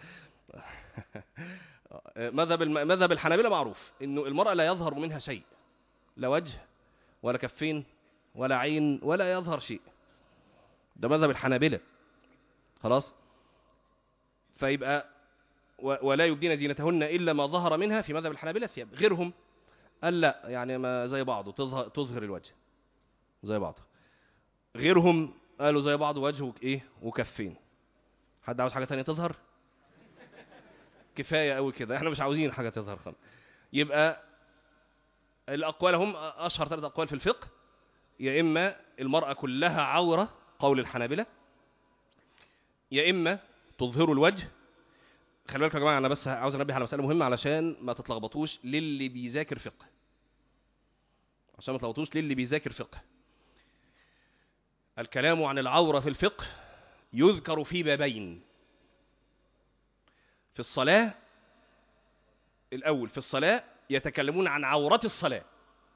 Speaker 1: مذهب مذهب الحنابلة معروف انه المرأة لا يظهر منها شيء، لا وجه ولا كفين ولا عين ولا يظهر شيء. ده مذهب الحنابلة. خلاص. فيبقى ولا يبدين زينتهن الا ما ظهر منها في مذهب الحنابلة ثياب. غيرهم قال لا، يعني ما زي بعضه، تظهر تظهر الوجه زي بعضه. غيرهم قالوا زي بعض وجه ايه وكفين. حد عاوز حاجه ثانيه تظهر؟ كفايه قوي كده، احنا مش عاوزين حاجه تظهر خالص. يبقى الاقوال هم اشهر ثلاث اقوال في الفقه. يا اما المراه كلها عوره قول الحنابلة، يا اما تظهر الوجه. خلي بالكم يا جماعه، انا بس عاوز انبه على مساله مهمه علشان ما تتلخبطوش للي بيذاكر فقه، عشان ما تلخبطوش للي بيذاكر فقه. الكلام عن العورة في الفقه يذكر في بابين. في الصلاة الأول، في الصلاة يتكلمون عن عورات الصلاة،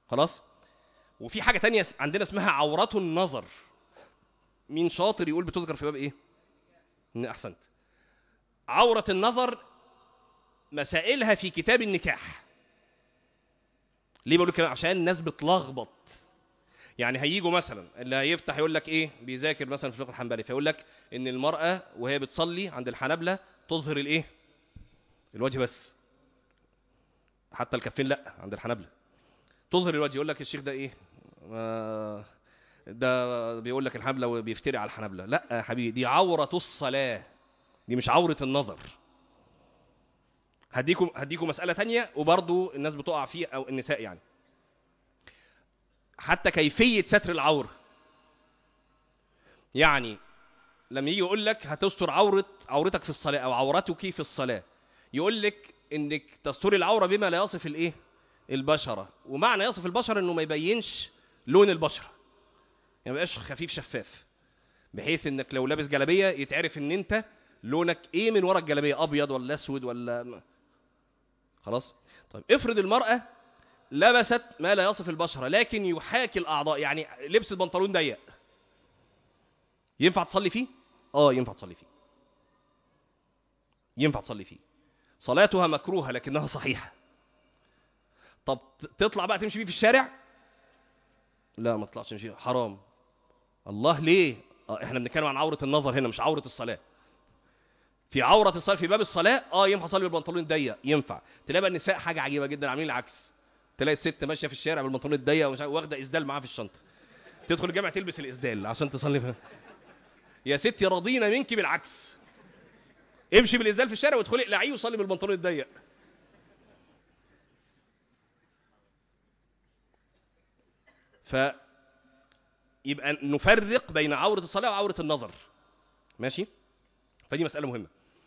Speaker 1: خلاص. وفي حاجة تانية عندنا اسمها عورة النظر. مين شاطر يقول بتذكر في باب ايه؟ احسنت. عورة النظر مسائلها في كتاب النكاح. ليه بقول كده؟ عشان الناس بتلخبط. يعني هيجوا مثلا اللي هيفتح يقول لك ايه، بيذاكر مثلا في الفقه الحنبلي، فيقول لك ان المرأة وهي بتصلي عند الحنبلة تظهر الايه؟ الوجه بس، حتى الكفين لا عند الحنبلة تظهر الوجه. يقول لك الشيخ ده ايه؟ آه ده بيقول لك الحنبلة وبيفتري على الحنبلة. لا يا حبيبي، دي عورة الصلاة، دي مش عورة النظر. هديكم هديكم مسألة تانية وبرضو الناس بتقع فيه، او النساء يعني، حتى كيفية ستر العورة. يعني لما يجي يقول لك هتستر عورة عورتك في الصلاة او عورتك في الصلاة، يقول لك انك تستر العورة بما لا يصف الايه؟ البشرة. ومعنى يصف البشرة انه ما يبينش لون البشرة، يعني ما يبقاش خفيف شفاف، بحيث انك لو لابس جلابية يتعرف ان انت لونك ايه من ورا الجلابية، ابيض ولا اسود ولا. خلاص. طيب افرض المرأة لبست ما لا يصف البشرة لكن يحاكي الاعضاء، يعني لبس البنطلون ضيق، ينفع تصلي فيه؟ اه ينفع تصلي فيه، ينفع تصلي فيه. صلاتها مكروهة لكنها صحيحة. طب تطلع بقى تمشي بيه في الشارع؟ لا ما تطلعش تمشي، حرام. الله ليه؟ آه احنا بنتكلم عن عورة النظر هنا، مش عورة الصلاة. في عورة الصلاة في باب الصلاة اه ينفع تصلي بالبنطلون الضيق، ينفع. تلاقي بقى النساء حاجة عجيبة جدا، عاملين العكس. تلاقي الست ماشية في الشارع بالبنطلون الضيق ومش واخدة اسدال معاها في الشنطة، تدخل الجامع تلبس الاسدال عشان تصلي فيها. يا ستي رضينا منك بالعكس، امشي بالاسدال في الشارع وادخلي اقلعيه وصلي بالبنطلون الضيق. فيبقى نفرق بين عورة الصلاة وعورة النظر، ماشي؟ فدي مسألة مهمة.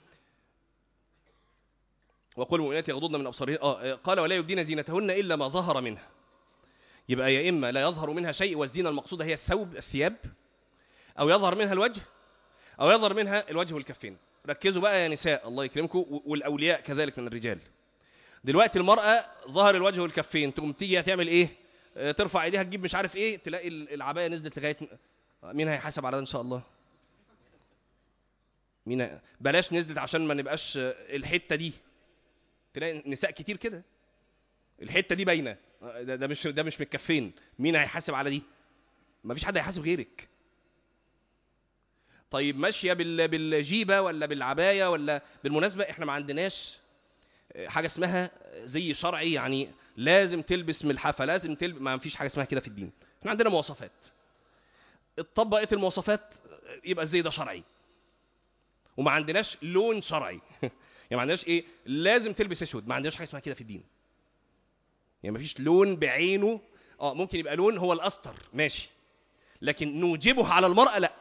Speaker 1: وقل المؤمنات يغضضن من أبصارهن. آه قال ولا يبدين زينتهن إلا ما ظهر منها. يبقى يا إما لا يظهر منها شيء، والزينة المقصودة هي الثوب الثياب، أو يظهر منها الوجه، أو يظهر منها الوجه والكفين. ركزوا بقى يا نساء الله يكرمكم، والأولياء كذلك من الرجال. دلوقتي المرأة ظهر الوجه والكفين، تقوم تيجي هتعمل إيه؟ ترفع ايديها تجيب مش عارف ايه، تلاقي العبايه نزلت لغايه. مين هيحاسب على ده ان شاء الله؟ مين؟ بلاش نزلت عشان ما نبقاش الحته دي. تلاقي نساء كتير كده الحته دي باينه، ده, ده مش ده مش متكفين. مين هيحاسب على دي؟ مفيش حد هيحاسب غيرك. طيب ماشيه بال بالجيبه ولا بالعبايه ولا. بالمناسبه احنا ما عندناش حاجه اسمها زي شرعي، يعني لازم تلبس ملحفه، لازم تلبس، ما فيش حاجه اسمها كده في الدين. احنا عندنا مواصفات، اتطبقت المواصفات يبقى الزي ده شرعي. وما عندناش لون شرعي يعني ما عندناش ايه لازم تلبس اسود، ما عندناش حاجه اسمها كده في الدين. يعني ما فيش لون بعينه. اه ممكن يبقى لون هو الاستر ماشي، لكن نوجبه على المرأة لا.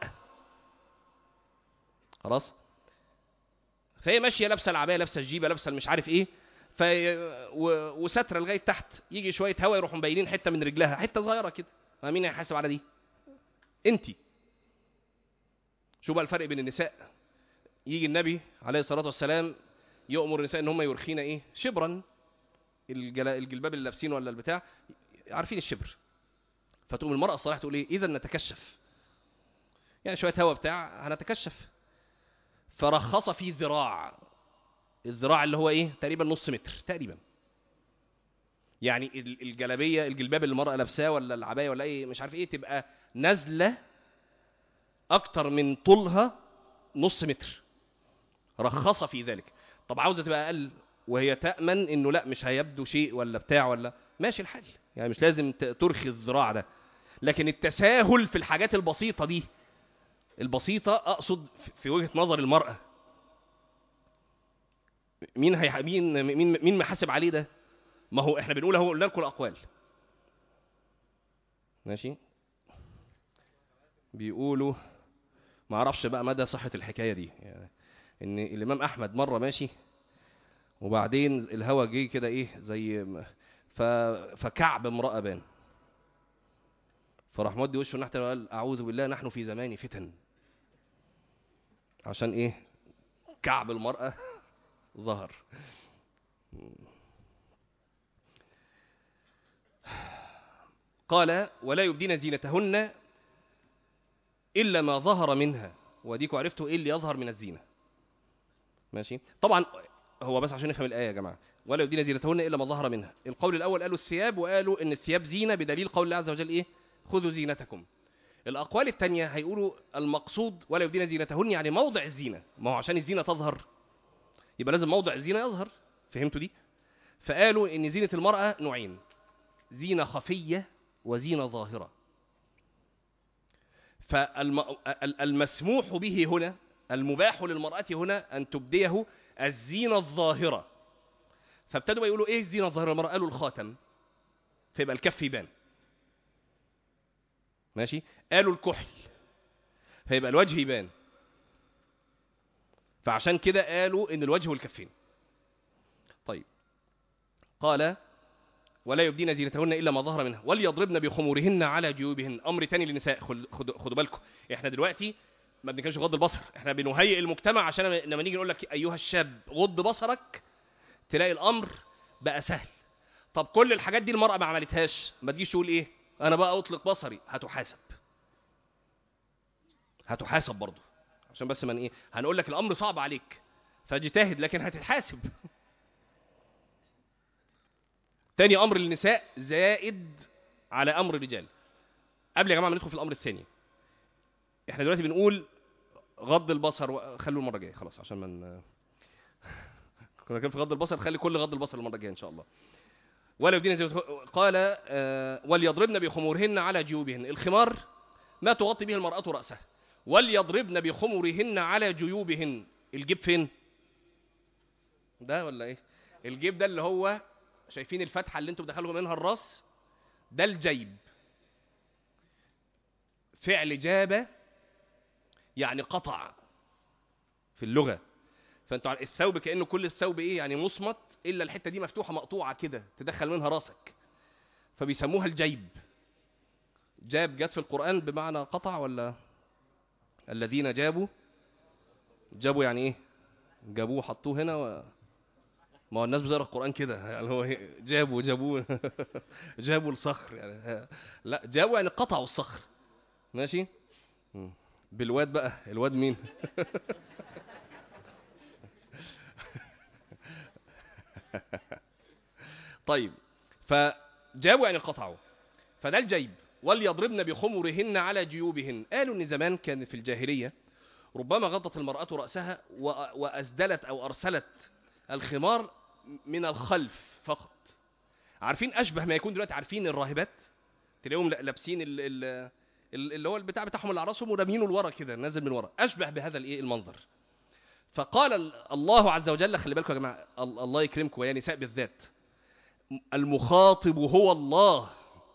Speaker 1: خلاص. فهي ماشيه لابسه العبايه، لابسه الجيبه، لابسه مش عارف ايه، ف و... وستره لغايه تحت، يجي شويه هواء يروحوا مبينين حته من رجلها، حته صغيره كده. مين هيحاسب على دي؟ انتي. شو بقى الفرق بين النساء؟ يجي النبي عليه الصلاه والسلام يؤمر النساء ان هم يرخين ايه؟ شبرا. الجل... الجلباب اللي لابسين ولا البتاع عارفين الشبر. فتقوم المراه الصالحه تقول ايه؟ اذا نتكشف، يعني شويه هواء بتاع هنتكشف. فرخص في ذراع، الذراع اللي هو ايه؟ تقريبا نص متر تقريبا. يعني الجلابيه الجلباب اللي المراه لابساه ولا العبايه ولا ايه مش عارف ايه، تبقى نازله اكتر من طولها نص متر. رخص في ذلك. طب عاوزه تبقى اقل وهي تامن انه لا مش هيبدو شيء ولا بتاع ولا ماشي الحال، يعني مش لازم ترخي الذراع ده. لكن التساهل في الحاجات البسيطه دي، البسيطه اقصد في وجهه نظر المراه، مين هي مين مين مين محاسب عليه ده؟ ما هو احنا بنقول اهو، قلنا لكم الاقوال ماشي. بيقولوا ما اعرفش بقى مدى صحه الحكايه دي، يعني ان الامام احمد مره ماشي وبعدين الهوا جه كده ايه زي ف... فكعب امراه بان، فراح مودي وشه نحت وقال اعوذ بالله نحن في زمان فتن. عشان ايه؟ كعب المراه ظهر. قال ولا يبدين زينتهن إلا ما ظهر منها. وديكوا عرفتوا إيه اللي يظهر من الزينة. ماشي. طبعا هو بس عشان نفهم الآية يا جماعة، ولا يبدين زينتهن إلا ما ظهر منها. القول الأول قالوا الثياب، وقالوا إن الثياب زينة بدليل قول الله عز وجل إيه؟ خذوا زينتكم. الأقوال الثانية هيقولوا المقصود ولا يبدين زينتهن يعني موضع الزينة، ما هو عشان الزينة تظهر يبقى لازم موضع الزينة يظهر. فهمتوا دي؟ فقالوا إن زينة المرأة نوعين، زينة خفية وزينة ظاهرة. فالمسموح به هنا، المباح للمرأة هنا أن تبديه الزينة الظاهرة. فابتدوا يقولوا إيه الزينة الظاهرة للمرأة؟ قالوا الخاتم، فيبقى الكف يبان. ماشي. قالوا الكحل، فيبقى الوجه يبان. فعشان كده قالوا إن الوجه والكفين. طيب، قال ولا يبدين زينتهن إلا ما ظهر منها وليضربن بخمورهن على جيوبهن. أمر تاني للنساء. خدوا خد بالكم، إحنا دلوقتي ما بنتكلمش غض البصر، إحنا بنهيئ المجتمع عشان لما نيجي نقول لك أيها الشاب غض بصرك تلاقي الأمر بقى سهل. طب كل الحاجات دي المرأة ما عملتهاش، ما تجيش تقول إيه أنا بقى أطلق بصري. هتحاسب، هتحاسب برضه. عشان بس من إيه هنقول لك الأمر صعب عليك فاجتهد، لكن هتتحاسب. تاني أمر للنساء زائد على أمر الرجال. قبل يا جماعة ما ندخل في الأمر الثاني، إحنا دلوقتي بنقول غض البصر و... خلوا المرة الجاية خلاص عشان من كنا كان في غض البصر، خلي كل غض البصر المرة الجاية إن شاء الله. ولا يبدين زي قال آه وليضربن بخمورهن على جيوبهن. الخمار ما تغطي به المرأة رأسها. وليضربن بخمورهن على جيوبهن. الجيب فين ده ولا إيه؟ الجيب ده اللي هو شايفين الفتحة اللي انتوا بتدخلوا منها الراس، ده الجيب. فعل جاب يعني قطع في اللغة. فانتوا الثوب كأنه كل الثوب ايه يعني مصمت الا الحتة دي مفتوحة مقطوعة كده تدخل منها راسك، فبيسموها الجيب. جاب جت في القرآن بمعنى قطع ولا الذين جابوا؟ جابوا يعني ايه؟ جابوه حطوه هنا و... ما هو الناس بتقرا القرآن كده يعني هو جابوا جابوه جابوا الصخر يعني. لا، جابوا يعني قطعوا الصخر. ماشي. بالواد بقى، الواد مين؟ طيب، فجابوا يعني قطعوا، فده الجيب. وليضربن بخمرهن على جيوبهن. قالوا ان زمان كان في الجاهلية ربما غطت المرأة رأسها وأسدلت أو أرسلت الخمار من الخلف فقط. عارفين أشبه ما يكون دلوقتي، عارفين الراهبات تلاقيهم لابسين اللي هو البتاع بتاعهم اللي على راسهم ورامينه لورا كده نازل من ورا، أشبه بهذا الايه المنظر. فقال الله عز وجل، خلي بالكم يا جماعة، الله يكرمكم ويا نساء بالذات، المخاطب هو الله،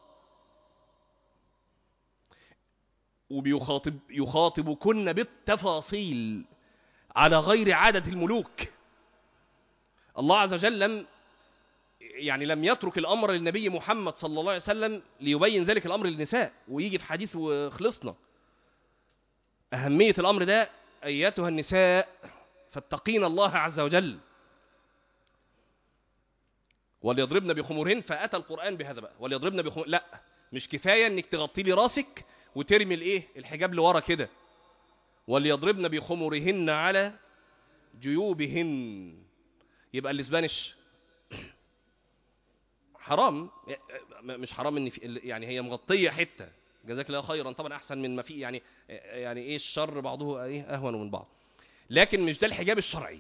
Speaker 1: وبيخاطب يخاطبكن بالتفاصيل على غير عادة الملوك. الله عز وجل لم يعني لم يترك الأمر للنبي محمد صلى الله عليه وسلم ليبين ذلك الأمر للنساء ويجي في حديث وخلصنا. أهمية الأمر ده، أيتها النساء فاتقين الله عز وجل وليضربن بخمورهن. فأتى القرآن بهذا بقى، وليضربن بخمور. لا، مش كفاية انك تغطي لي راسك وترمي الايه الحجاب لورا كده. وليضربن بخمورهن على جيوبهن. يبقى الاسبانيش حرام، مش حرام ان في يعني هي مغطيه حته، جزاك الله خيرا، طبعا احسن من ما في يعني يعني ايه الشر بعضه ايه اهون من بعض، لكن مش ده الحجاب الشرعي.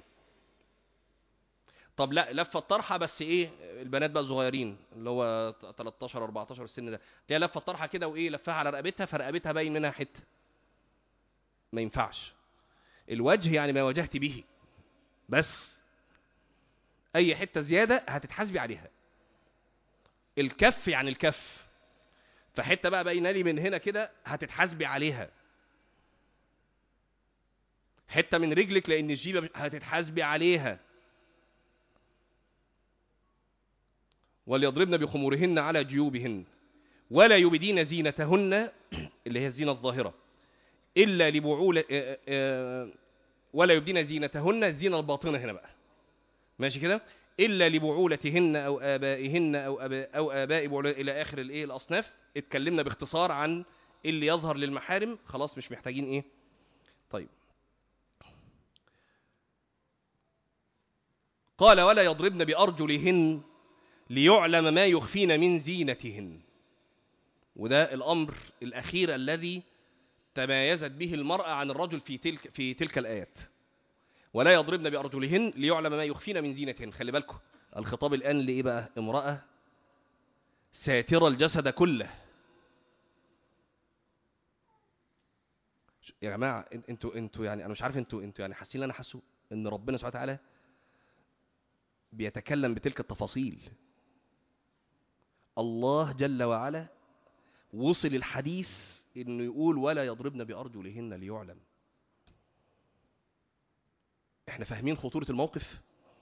Speaker 1: طب لا، لفه الطرحه بس ايه البنات بقى صغيرين اللي هو تلتاشر اربعتاشر السن ده، تلاقي لفه الطرحه كده وايه لفها على رقبتها، فرقبتها باين منها حته، ما ينفعش. الوجه يعني ما واجهت به، بس اي حته زياده هتتحاسبي عليها. الكف يعني الكف، فحته بقى باينه لي من هنا كده هتتحاسبي عليها. حته من رجلك لان الجيبه هتتحاسبي عليها. وليضربن بخمورهن على جيوبهن ولا يبدين زينتهن اللي هي الزينه الظاهره الا لبعول ولا يبدين زينتهن الزينه الباطنه هنا بقى، ماشي كده، إلا لبعولتهن أو آبائهن أو آباء, أو آباء بعولة إلى آخر الإيه الأصناف. اتكلمنا باختصار عن اللي يظهر للمحارم، خلاص مش محتاجين إيه. طيب قال ولا يضربن بأرجلهن ليعلم ما يخفين من زينتهن. وده الأمر الأخير الذي تميزت به المرأة عن الرجل في تلك, في تلك الآيات. ولا يضربن بأرجلهن ليعلم ما يخفين من زينتهن. خلي بالكم الخطاب الآن لإيه بقى؟ امرأة ساترة الجسد كله. يا جماعة انتوا انتوا يعني أنا مش عارف انتوا انتوا يعني حاسين أنا حاسه إن ربنا سبحانه وتعالى بيتكلم بتلك التفاصيل. الله جل وعلا وصل الحديث إنه يقول ولا يضربن بأرجلهن ليعلم. احنا فاهمين خطورة الموقف؟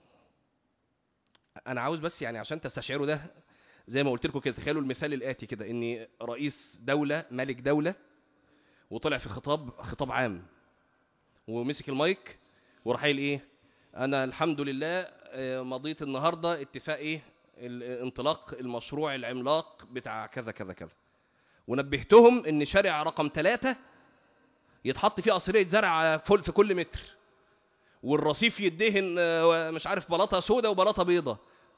Speaker 1: انا عاوز بس يعني عشان تستشعروا ده، زي ما قلت لكم كده، تخيلوا المثال الآتي كده، ان رئيس دولة ملك دولة وطلع في خطاب خطاب عام ومسك المايك وراح قايل ايه؟ انا الحمد لله مضيت النهارده اتفاق ايه؟ انطلاق المشروع العملاق بتاع كذا كذا كذا، ونبهتهم ان شارع رقم ثلاثة يتحط فيه قصرية زرع فل في كل متر، والرصيف يدهن مش عارف بلاطه سوداء وبلاطه بيضاء،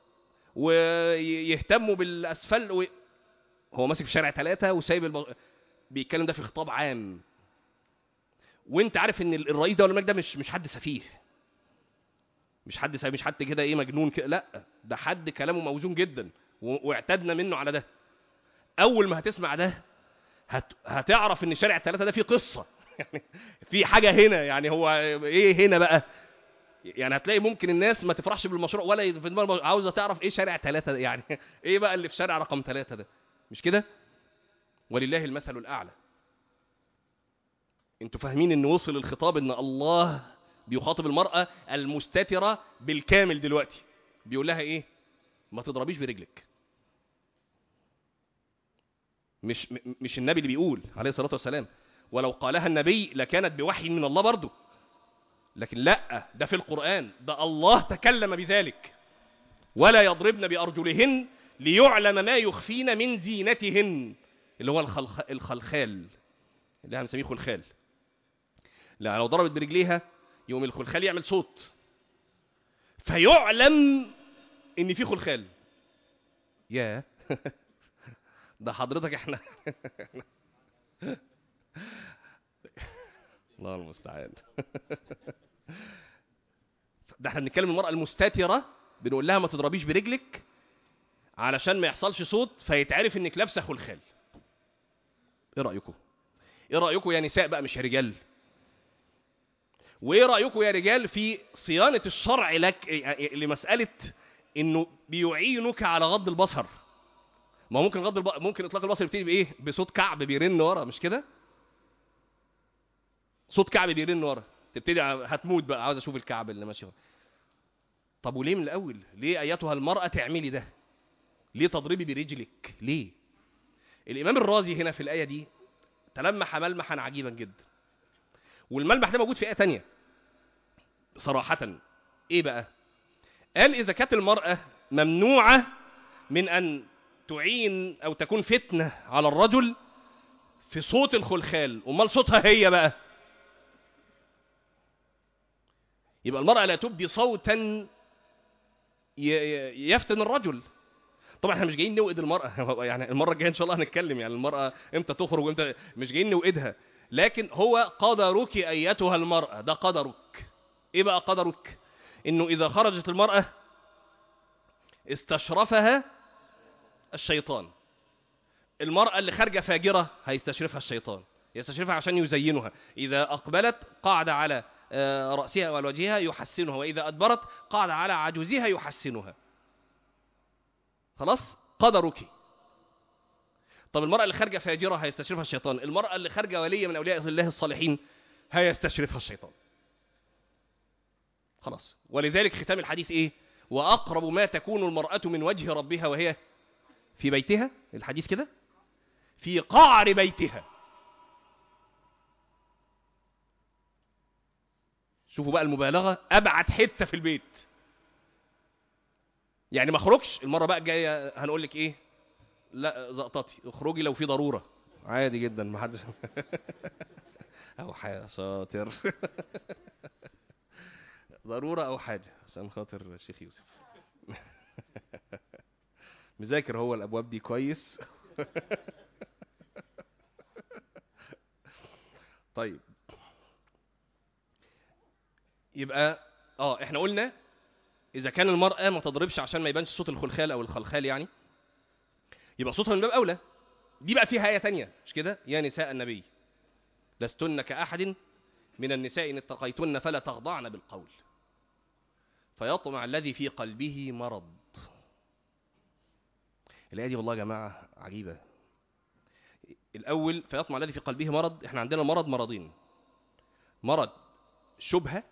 Speaker 1: ويهتموا بالاسفل و... هو ماسك في شارع ثلاثة وسايب الب... بيتكلم ده في خطاب عام. وانت عارف ان الرئيس ده ولا الملك ده مش مش حد سفيه، مش حد سفيه، مش حد كده ايه مجنون كده، لا ده حد كلامه موزون جدا و... واعتدنا منه على ده. اول ما هتسمع ده هت... هتعرف ان شارع ثلاثة ده فيه قصه يعني في حاجه هنا، يعني هو ايه هنا بقى؟ يعني هتلاقي ممكن الناس ما تفرحش بالمشروع ولا في دماغها عاوزه تعرف ايه شارع ثلاثة يعني ايه بقى اللي في شارع رقم ثلاثة ده، مش كده؟ ولله المثل الاعلى. انتوا فاهمين ان وصل الخطاب ان الله بيخاطب المرأة المستترة بالكامل دلوقتي، بيقول لها ايه؟ ما تضربيش برجلك. مش مش النبي اللي بيقول عليه الصلاة والسلام، ولو قالها النبي لكانت بوحي من الله برضه، لكن لا، ده في القرآن، ده الله تكلم بذلك. ولا يضربن بأرجلهن ليعلم ما يخفين من زينتهن، اللي هو الخلخ... الخلخال اللي احنا بنسميه خلخال. لا لو ضربت برجليها يوم الخلخال يعمل صوت فيعلم ان في خلخال. يا ده حضرتك احنا الله المستعان ده احنا بنتكلم المرأة المستترة، بنقول لها ما تضربيش برجلك علشان ما يحصلش صوت فيتعرف انك لابسه خلخال. ايه رأيكم؟ ايه رأيكم يا نساء بقى مش يا رجال؟ وايه رأيكم يا رجال في صيانة الشرع لك لمسألة انه بيعينك على غض البصر؟ ما ممكن غض الب... ممكن اطلاق البصر يبتدي بايه؟ بصوت كعب بيرن ورا، مش كده؟ صوت كعب بيرن ورا، تبتدي هتموت بقى عاوز اشوف الكعب اللي ماشي ورا. طب وليه من الاول؟ ليه ايتها المرأة تعملي ده؟ ليه تضربي برجلك؟ ليه؟ الامام الرازي هنا في الايه دي تلمح ملمحا عجيبا جدا، والملمح ده موجود في ايه تانية صراحة. ايه بقى؟ قال اذا كانت المرأة ممنوعة من ان تعين او تكون فتنة على الرجل في صوت الخلخال، امال صوتها هي بقى؟ يبقى المرأة لا تبدي صوتا يفتن الرجل. طبعا احنا مش جايين نوئد المرأة يعني المرة الجاية ان شاء الله هنتكلم يعني المرأة امتى تخرج وامتى، مش جايين نوئدها، لكن هو قدرك ايتها المرأة، ده قدرك. ايه بقى قدرك؟ انه اذا خرجت المرأة استشرفها الشيطان. المرأة اللي خارجة فاجرة هيستشرفها الشيطان، يستشرفها عشان يزينها. اذا اقبلت قعد على رأسها والوجهها يحسنها، واذا ادبرت قعد على عجوزها يحسنها. خلاص قدرك. طب المرأة اللي خارجة فاجرة هيستشرفها الشيطان، المرأة اللي خارجة ولية من أولياء الله الصالحين هيستشرفها الشيطان. خلاص. ولذلك ختام الحديث ايه؟ وأقرب ما تكون المرأة من وجه ربها وهي في بيتها، الحديث كده، في قعر بيتها. شوفوا بقى المبالغة، أبعد حتة في البيت. يعني ما اخرجش المره بقى الجايه هنقول لك ايه، لا زقطتي اخرجي لو في ضروره عادي جدا ما حدش او حاجه شاطر ضروره او حاجه عشان خاطر الشيخ يوسف مذاكر هو الابواب دي كويس طيب يبقى اه احنا قلنا اذا كان المرأة ما تضربش عشان ما يبانش صوت الخلخال او الخلخال يعني، يبقى صوتها من باب اولى. دي بقى فيها آية تانية مش كده؟ يا نساء النبي لستن كأحد من النساء إن اتقيتن فلا تخضعن بالقول فيطمع الذي في قلبه مرض. الآية دي والله يا جماعة عجيبة. الأول فيطمع الذي في قلبه مرض، احنا عندنا مرض مرضين، مرض شبهة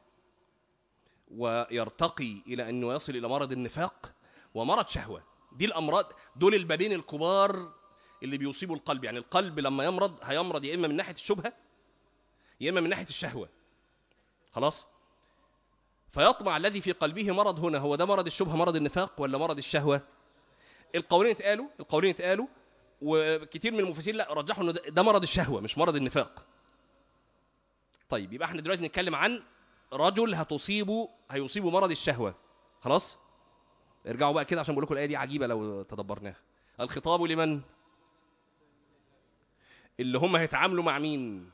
Speaker 1: ويرتقي إلى أنه يصل إلى مرض النفاق، ومرض شهوة. دي الأمراض، دول البابين الكبار اللي بيصيبوا القلب. يعني القلب لما يمرض هيمرض يا إما من ناحية الشبهة يا إما من ناحية الشهوة. خلاص؟ فيطمع الذي في قلبه مرض هنا، هو ده مرض الشبهة مرض النفاق ولا مرض الشهوة؟ القولين اتقالوا القولين اتقالوا وكتير من المفسرين لا رجحوا انه ده مرض الشهوة مش مرض النفاق. طيب يبقى احنا دلوقتي نتكلم عن رجل هتصيبه هيصيبه مرض الشهوة. خلاص؟ ارجعوا بقى كده عشان بقول لكم الآية دي عجيبة لو تدبرناها. الخطاب لمن؟ اللي هم هيتعاملوا مع مين؟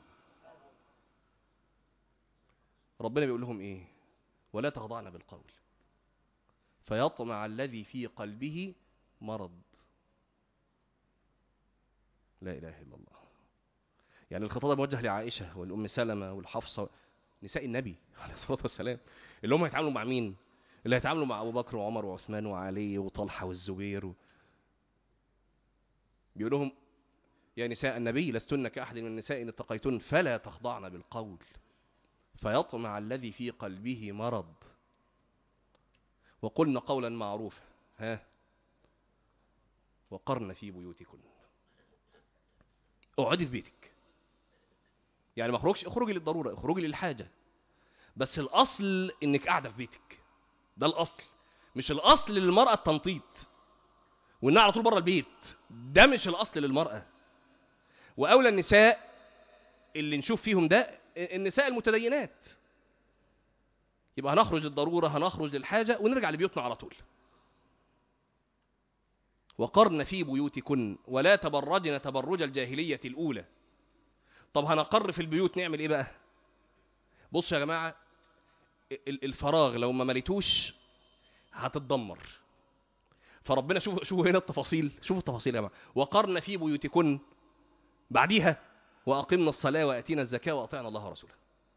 Speaker 1: ربنا بيقول لهم ايه؟ ولا تخضعن بالقول فيطمع الذي في قلبه مرض. لا إله إلا الله. يعني الخطاب موجه لعائشة والأم سلمة والحفصة نساء النبي عليه الصلاة والسلام، اللي هم هيتعاملوا مع مين؟ اللي هيتعاملوا مع أبو بكر وعمر وعثمان وعلي وطلحة والزبير و... بيقول لهم يا نساء النبي لستن كأحد من النساء إن اتقيتن فلا تخضعن بالقول فيطمع الذي في قلبه مرض وقلن قولا معروفا ها وقرن في بيوتكن. اقعدي في بيتك، يعني ما اخرجش، اخرجي للضروره، اخرجي للحاجه، بس الاصل انك قاعده في بيتك. ده الاصل، مش الاصل للمراه التنطيط وانها على طول بره البيت. ده مش الاصل للمراه. واولى النساء اللي نشوف فيهم ده النساء المتدينات. يبقى هنخرج للضروره، هنخرج للحاجه ونرجع لبيوتنا على طول. وقرن في بيوتكن ولا تبرجن تبرج الجاهليه الاولى. طب هنقر في البيوت نعمل ايه بقى؟ بصوا يا جماعه، الفراغ لو ما مليتوش هتتدمر. فربنا شوفوا شوفوا هنا التفاصيل، شوفوا التفاصيل يا جماعه. وقرن في بيوتكن بعديها واقمنا الصلاه واتينا الزكاه واطعنا الله ورسوله.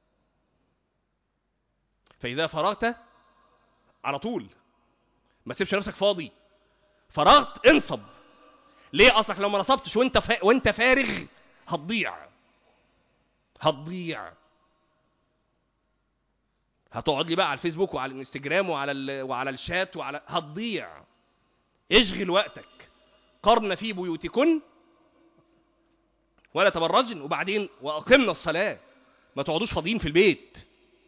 Speaker 1: فاذا فرغت على طول، ما تسيبش نفسك فاضي. فرغت انصب. ليه؟ اصلك لو ما نصبتش وانت فا... وانت فارغ هتضيع هتضيع هتقعد لي بقى على الفيسبوك وعلى الانستجرام وعلى ال... وعلى الشات وعلى هتضيع. اشغل وقتك. قرن في بيوتكن ولا تبرجن، وبعدين واقمنا الصلاه. ما تقعدوش فاضيين في البيت.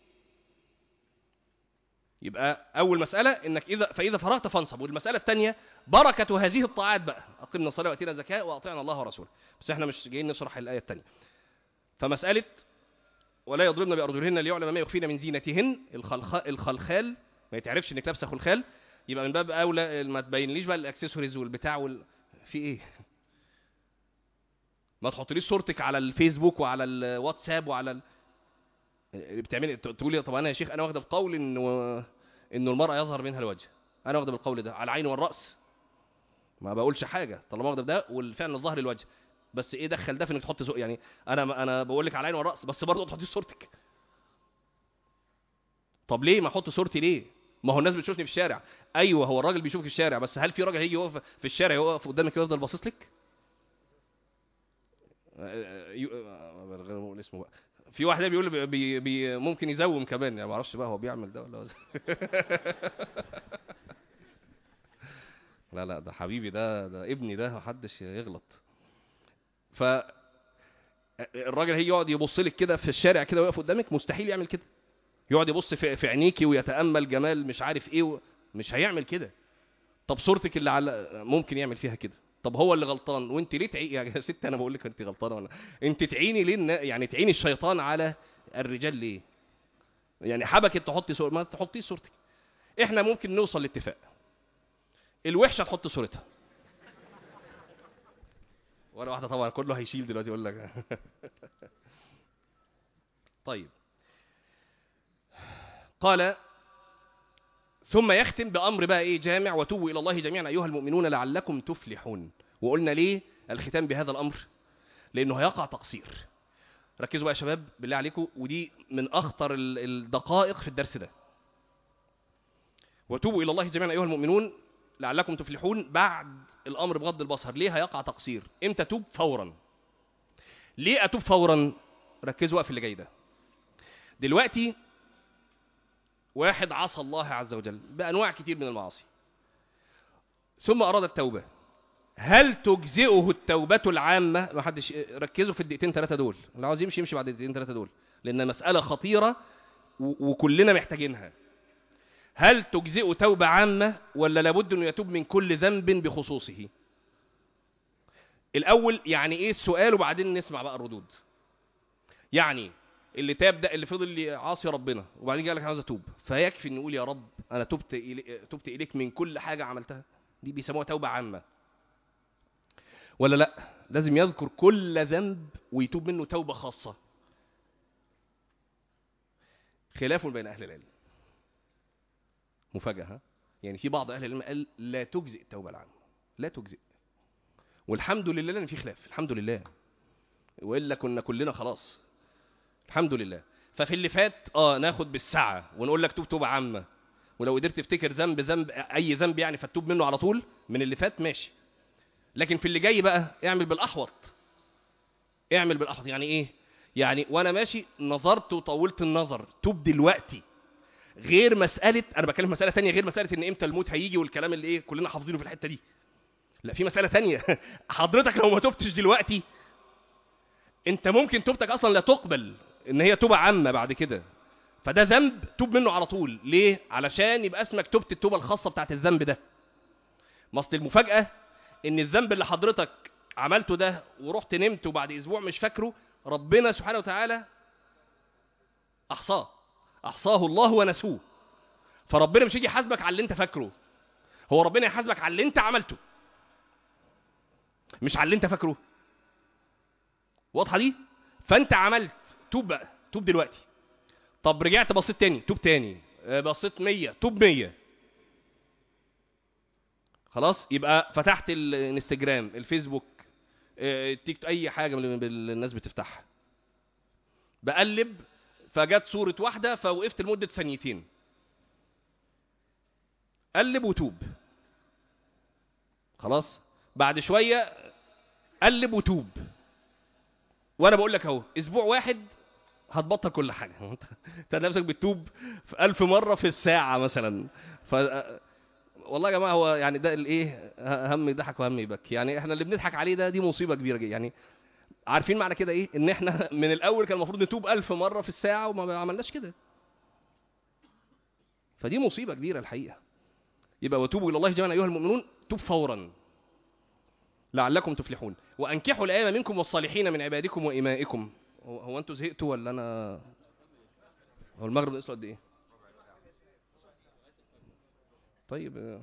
Speaker 1: يبقى اول مساله انك اذا فاذا فرغت فانصب. والمساله الثانيه بركه هذه الطاعات بقى، اقمنا الصلاه واتينا الزكاه واطعنا الله ورسوله. بس احنا مش جايين نشرح الايه الثانيه. فمساله ولا يضربن بارجلهن ليعلم ما يخفين من زينتهن، الخلخال ما يتعرفش انك لابسه خلخال، يبقى من باب اولى ما تبينليش بقى الاكسسوارز والبتاع وال... في ايه. ما تحطليش صورتك على الفيسبوك وعلى الواتساب وعلى ال... بتعملي تقولي طب انا يا شيخ انا واخده بقول انه انه المراه يظهر منها الوجه، انا واخده بالقول ده على العين والراس، ما بقولش حاجه طالما واخده بده والفعل الظاهر الوجه. بس ايه دخل ده في انك تحط زق؟ يعني انا انا بقول لك على العين والراس بس برضه تحطي صورتك. طب ليه ما احط صورتي ليه؟ ما هو الناس بتشوفني في الشارع. ايوه هو الراجل بيشوفك في الشارع، بس هل في راجل هيجي يقف في الشارع يقف قدامك ويفضل باصص لك؟ غير ما اقول اسمه بقى. في واحد بيقول بي بي ممكن يزوم كمان، يعني ما اعرفش بقى هو بيعمل ده ولا لا لا ده حبيبي، ده ده ابني، ده محدش يغلط. ف الراجل هيجي يقعد يبص لك كده في الشارع كده ويقف قدامك، مستحيل يعمل كده. يقعد يبص في, في عينيكي ويتامل جمال مش عارف ايه و... مش هيعمل كده. طب صورتك اللي على ممكن يعمل فيها كده. طب هو اللي غلطان وانت ليه تعي يا ست؟ انا بقول لك انت غلطانه ولا انت تعيني ليه؟ يعني تعيني الشيطان على الرجال ليه؟ يعني حبكت تحطي صور ما تحطيش صورتك. احنا ممكن نوصل لاتفاق، الوحشه تحط صورتها. ولا واحده طبعا كله هيشيل دلوقتي يقول لك طيب قال ثم يختم بأمر بقى ايه جامع، وتوبوا إلى الله جميعا أيها المؤمنون لعلكم تفلحون. وقلنا ليه الختام بهذا الأمر؟ لأنه هيقع تقصير. ركزوا بقى يا شباب بالله عليكم، ودي من أخطر الدقائق في الدرس ده. وتوبوا إلى الله جميعا أيها المؤمنون لعلكم تفلحون بعد الأمر بغض البصر. ليه هيقع تقصير؟ إمتى توب؟ فورا. ليه أتوب فورا؟ ركزوا بقى في اللي جاي ده. دلوقتي واحد عصى الله عز وجل بأنواع كتير من المعاصي، ثم أراد التوبة. هل تجزئه التوبة العامة؟ ما حدش ركزوا في الدقيقتين ثلاثة دول، اللي عاوز يمشي يمشي بعد الدقيقتين ثلاثة دول، لأن مسألة خطيرة وكلنا محتاجينها. هل تجزئه توبة عامة ولا لابد أنه يتوب من كل ذنب بخصوصه؟ الأول يعني إيه السؤال وبعدين نسمع بقى الردود. يعني اللي تاب ده اللي فضل عاصي ربنا وبعدين قال لك عاوز اتوب، فيكفي ان نقول يا رب انا تبت إلي... تبت اليك من كل حاجه عملتها، دي بيسموها توبه عامه. ولا لا لازم يذكر كل ذنب ويتوب منه توبه خاصه؟ خلاف بين اهل العلم. مفاجاه ها؟ يعني في بعض اهل العلم قال لا تجزئ التوبه العامه، لا تجزئ. والحمد لله لان في خلاف، الحمد لله، والا كنا كلنا خلاص الحمد لله. ففي اللي فات اه ناخد بالساعه ونقول لك توب توبه عامه، ولو قدرت تفتكر ذنب ذنب اي ذنب يعني فتوب منه على طول من اللي فات ماشي. لكن في اللي جاي بقى اعمل بالاحوط. اعمل بالاحوط يعني ايه؟ يعني وانا ماشي نظرت وطولت النظر، توب دلوقتي. غير مساله، انا بتكلم مساله ثانيه غير مساله ان امتى الموت هيجي والكلام اللي ايه كلنا حافظينه في الحته دي. لا في مساله ثانيه حضرتك لو ما توبتش دلوقتي انت ممكن توبتك اصلا لا تقبل ان هي توبه عامه بعد كده، فده ذنب توب منه على طول. ليه؟ علشان يبقى اسمك توبت التوبه الخاصه بتاعت الذنب ده. مصل المفاجاه ان الذنب اللي حضرتك عملته ده ورحت نمت وبعد اسبوع مش فاكره، ربنا سبحانه وتعالى احصاه احصاه الله ونسوه. فربنا مش يجي يحاسبك على اللي انت فاكره، هو ربنا يحاسبك على اللي انت عملته مش على اللي انت فاكره. واضحه دي؟ فانت عملت، توب بقى، توب دلوقتي. طب رجعت بصيت تاني، توب تاني. بصيت مية، توب مية. خلاص يبقى فتحت الانستجرام، الفيسبوك، التيك، اي حاجه من اللي الناس بتفتحها، بقلب فجت صوره واحده فوقفت لمده ثانيتين، قلب وتوب. خلاص بعد شويه قلب وتوب. وانا بقول لك اهو اسبوع واحد هتبطل كل حاجه. انت نفسك بتتوب في ألف مره في الساعه مثلا. ف والله يا جماعه هو يعني ده الايه، هم يضحك وهم يبكي. يعني احنا اللي بنضحك عليه ده دي مصيبه كبيره جدا. يعني عارفين معنى كده ايه؟ ان احنا من الاول كان المفروض نتوب ألف مره في الساعه وما عملناش كده. فدي مصيبه كبيره الحقيقه. يبقى وتوبوا الى الله جميعا ايها المؤمنون، توب فورا لعلكم تفلحون. وانكحوا الايام منكم والصالحين من عبادكم وامائكم. هو انتوا زهقتوا ولا انا؟ هو المغرب ناقص له قد ايه؟ طيب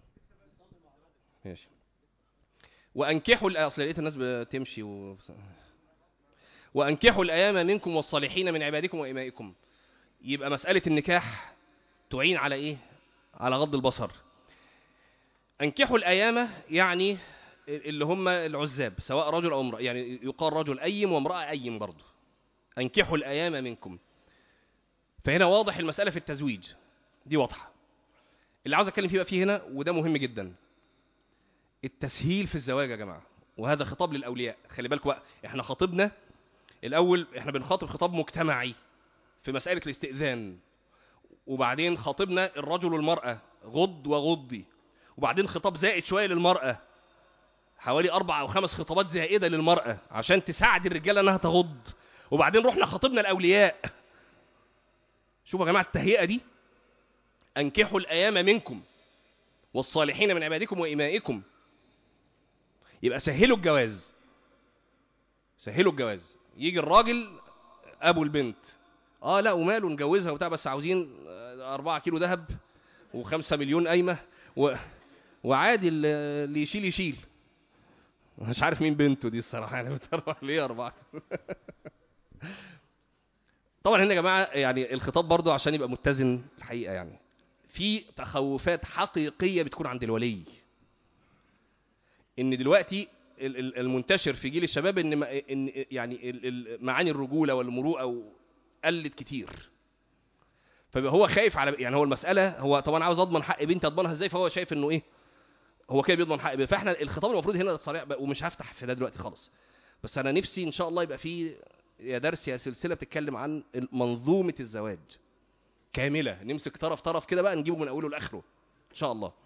Speaker 1: ماشي. وانكحوا الاصل لقيت الناس بتمشي و... وانكحوا الايام منكم والصالحين من عبادكم وامائكم. يبقى مساله النكاح تعين على ايه؟ على غض البصر. انكحوا الايام يعني اللي هم العزاب سواء رجل او امراه، يعني يقال رجل ايم وامراه ايم برضه. انكحوا الايام منكم. فهنا واضح المساله في التزويج دي واضحه. اللي عاوز اتكلم فيه بقى فيه هنا وده مهم جدا، التسهيل في الزواج يا جماعه. وهذا خطاب للاولياء. خلي بالكم بقى، احنا خاطبنا الاول، احنا بنخاطب خطاب مجتمعي في مساله الاستئذان، وبعدين خاطبنا الرجل والمراه غض وغضي، وبعدين خطاب زائد شويه للمراه، حوالي اربع او خمس خطابات زائده للمراه عشان تساعد الرجاله انها تغض، وبعدين رحنا خاطبنا الاولياء. شوفوا يا جماعه التهيئه دي، انكحوا الايام منكم والصالحين من عبادكم وإمائكم. يبقى سهلوا الجواز، سهلوا الجواز. يجي الراجل أبو البنت، آه لا وماله نجوزها وبتاع، بس عاوزين أربعة كيلو ذهب وخمسة مليون قايمة و... وعادي اللي يشيل يشيل. مش عارف مين بنته دي الصراحة، يعني بتروح ليه أربعة. طبعا هنا يا جماعة يعني الخطاب برضو عشان يبقى متزن الحقيقة، يعني في تخوفات حقيقية بتكون عند الولي. ان دلوقتي المنتشر في جيل الشباب ان ان يعني معاني الرجولة والمروءة قلت كتير، فبقى هو خايف على، يعني هو المسألة هو طبعا عاوز اضمن حق بنتي، اضمنها ازاي؟ فهو شايف انه ايه، هو كده بيضمن حق بنتي. فاحنا الخطاب المفروض هنا صريح، ومش هفتح في ده دلوقتي خالص، بس انا نفسي ان شاء الله يبقى في يا درس يا سلسلة بتتكلم عن منظومة الزواج كاملة، نمسك طرف طرف كده بقى نجيبه من اوله لاخره ان شاء الله.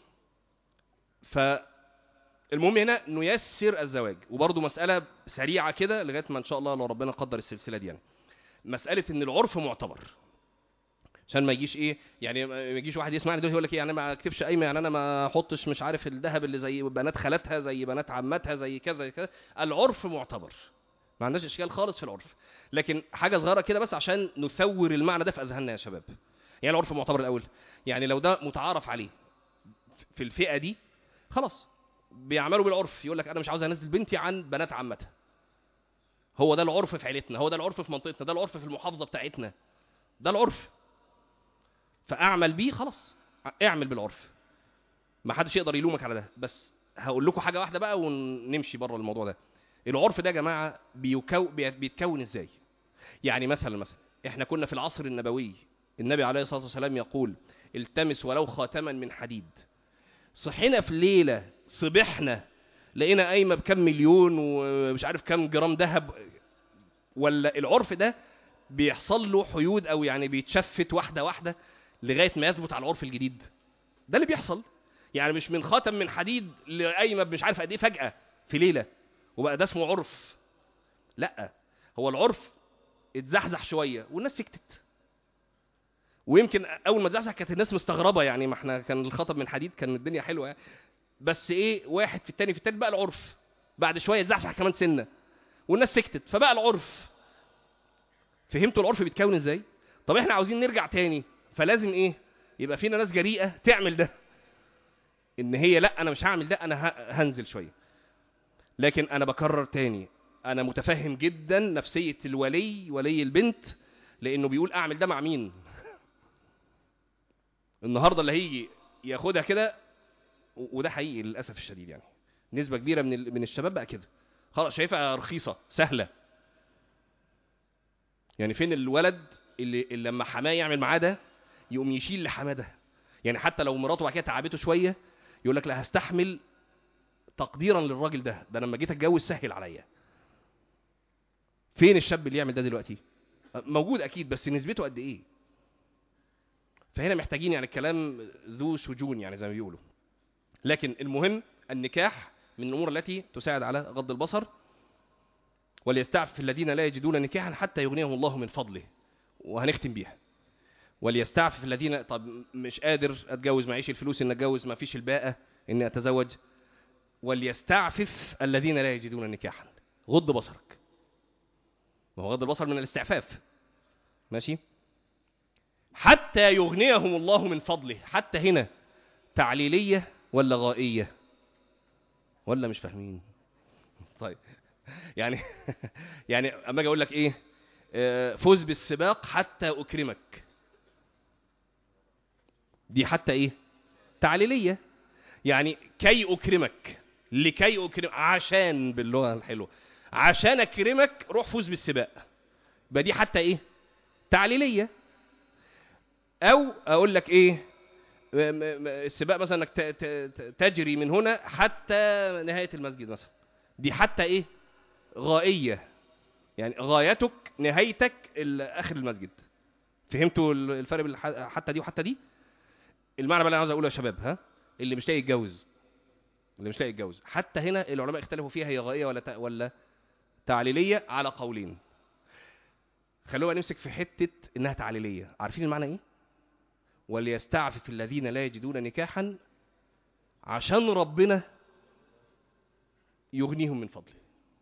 Speaker 1: فالمهم هنا نيسر الزواج. وبرضه مسألة سريعة كده لغاية ما ان شاء الله لو ربنا قدر السلسلة دي، يعني مسألة ان العرف معتبر، عشان ما يجيش ايه، يعني ما يجيش واحد يسمعني دلوقتي يقول لك ايه، يعني ما اكتبش قايمه، يعني انا ما احطش مش عارف الذهب اللي زي بنات خالتها زي بنات عمتها زي كذا كذا. العرف معتبر، ما عندناش اشكال خالص في العرف، لكن حاجه صغيره كده بس عشان نثور المعنى ده في اذهاننا يا شباب. يعني العرف معتبر الاول، يعني لو ده متعارف عليه في الفئه دي خلاص بيعملوا بالعرف، يقول لك انا مش عاوز انزل بنتي عن بنات عمتها، هو ده العرف في عيلتنا، هو ده العرف في منطقتنا، ده العرف في المحافظه بتاعتنا، ده العرف، فاعمل بيه خلاص، اعمل بالعرف، ما حدش يقدر يلومك على ده. بس هقول لكم حاجه واحده بقى ونمشي بره الموضوع ده. العرف ده يا جماعه بيكو... بيتكون ازاي؟ يعني مثلا مثلا احنا كنا في العصر النبوي النبي عليه الصلاه والسلام يقول التمس ولو خاتما من حديد. صحينا في ليله صبحنا لقينا قايمه بكم مليون ومش عارف كم جرام ذهب، ولا العرف ده بيحصل له حيود او يعني بيتشفت واحده واحده لغايه ما يثبت على العرف الجديد؟ ده اللي بيحصل، يعني مش من خاتم من حديد لقايمه مش عارف قد ايه فجاه في ليله وبقى ده اسمه عرف. لا، هو العرف اتزحزح شويه والناس سكتت، ويمكن اول ما اتزحزح كانت الناس مستغربه، يعني ما احنا كان الخاتم من حديد كان الدنيا حلوه يعني. بس ايه، واحد في الثاني في الثالث بقى العرف، بعد شويه اتزحزح كمان سنه والناس سكتت فبقى العرف. فهمتوا العرف بيتكون ازاي؟ طب احنا عاوزين نرجع تاني، فلازم ايه، يبقى فينا ناس جريئه تعمل ده، ان هي لا انا مش هعمل ده، انا هنزل شويه. لكن انا بكرر تاني، انا متفهم جدا نفسيه الولي ولي البنت، لانه بيقول اعمل ده مع مين؟ النهارده اللي هيجي ياخدها كده، وده حقيقي للاسف الشديد، يعني نسبه كبيره من من الشباب بقى كده خلاص شايفها رخيصه سهله. يعني فين الولد اللي, اللي لما حماه يعمل معاه ده يقوم يشيل لحماه ده؟ يعني حتى لو مراته بعد كده تعبته شويه يقول لك لا هستحمل تقديرا للراجل ده، ده لما جيت اتجوز سهل عليا. فين الشاب اللي يعمل ده دلوقتي؟ موجود اكيد بس نسبته قد ايه؟ فهنا محتاجين يعني الكلام ذو شجون يعني زي ما بيقولوا. لكن المهم النكاح من الامور التي تساعد على غض البصر. وليستعفف الذين لا يجدون نكاحا حتى يغنيهم الله من فضله، وهنختم بيها. وليستعفف الذين، طب مش قادر اتجوز، معيش الفلوس ان اتجوز، ما فيش الباءة اني اتزوج، وليستعفف الذين لا يجدون نكاحا. غض بصرك، وهو غض البصر من الاستعفاف، ماشي؟ حتى يغنيهم الله من فضله. حتى هنا تعليلية ولا غائية ولا مش فاهمين؟ طيب يعني يعني اما اجي اقول لك ايه، فوز بالسباق حتى اكرمك، دي حتى ايه؟ تعليلية، يعني كي اكرمك، لكي اكرمك، عشان باللغة الحلوة عشان اكرمك روح فوز بالسباق، يبقى دي حتى ايه؟ تعليلية. او اقول لك ايه، السباق مثلا انك تجري من هنا حتى نهاية المسجد مثلا، دي حتى ايه؟ غائية، يعني غايتك نهايتك اخر المسجد. فهمتوا الفرق بين حتى دي وحتى دي؟ المعنى بقى اللي انا عاوز اقوله يا شباب، ها، اللي مش لاقي يتجوز، اللي مش لاقي يتجوز حتى هنا العلماء اختلفوا فيها هي غائية ولا ولا تعليلية على قولين. خلونا نمسك في حتة انها تعليلية. عارفين المعنى ايه؟ وليستعفف الذين لا يجدون نكاحا عشان ربنا يغنيهم من فضله.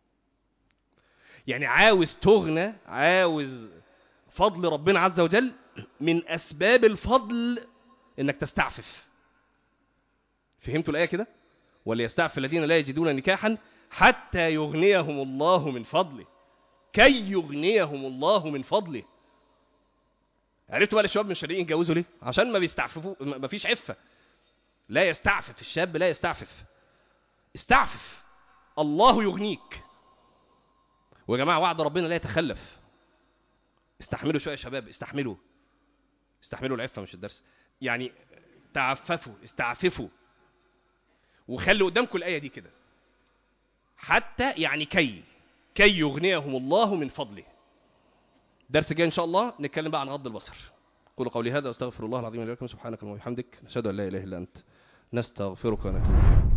Speaker 1: يعني عاوز تغنى، عاوز فضل ربنا عز وجل، من أسباب الفضل إنك تستعفف. فهمتوا الآية كده؟ وليستعفف الذين لا يجدون نكاحا حتى يغنيهم الله من فضله، كي يغنيهم الله من فضله. عرفتوا بقى الشباب مش راضيين يتجوزوا ليه؟ عشان ما بيستعففوا، ما فيش عفة. لا يستعفف الشاب، لا يستعفف. استعفف، الله يغنيك. ويا جماعة وعد ربنا لا يتخلف. استحملوا شوية يا شباب، استحملوا استحملوا العفة مش الدرس. يعني تعففوا، استعففوا، وخلوا قدامكم الآية دي كده، حتى يعني كي كي يغنيهم الله من فضله. درس جاي إن شاء الله نتكلم بقى عن غض البصر. قولوا قولي هذا واستغفر الله العظيم لي ولكم. سبحانك اللهم وبحمدك، نشهد أن لا إله إلا أنت، نستغفرك ونتوب إليك.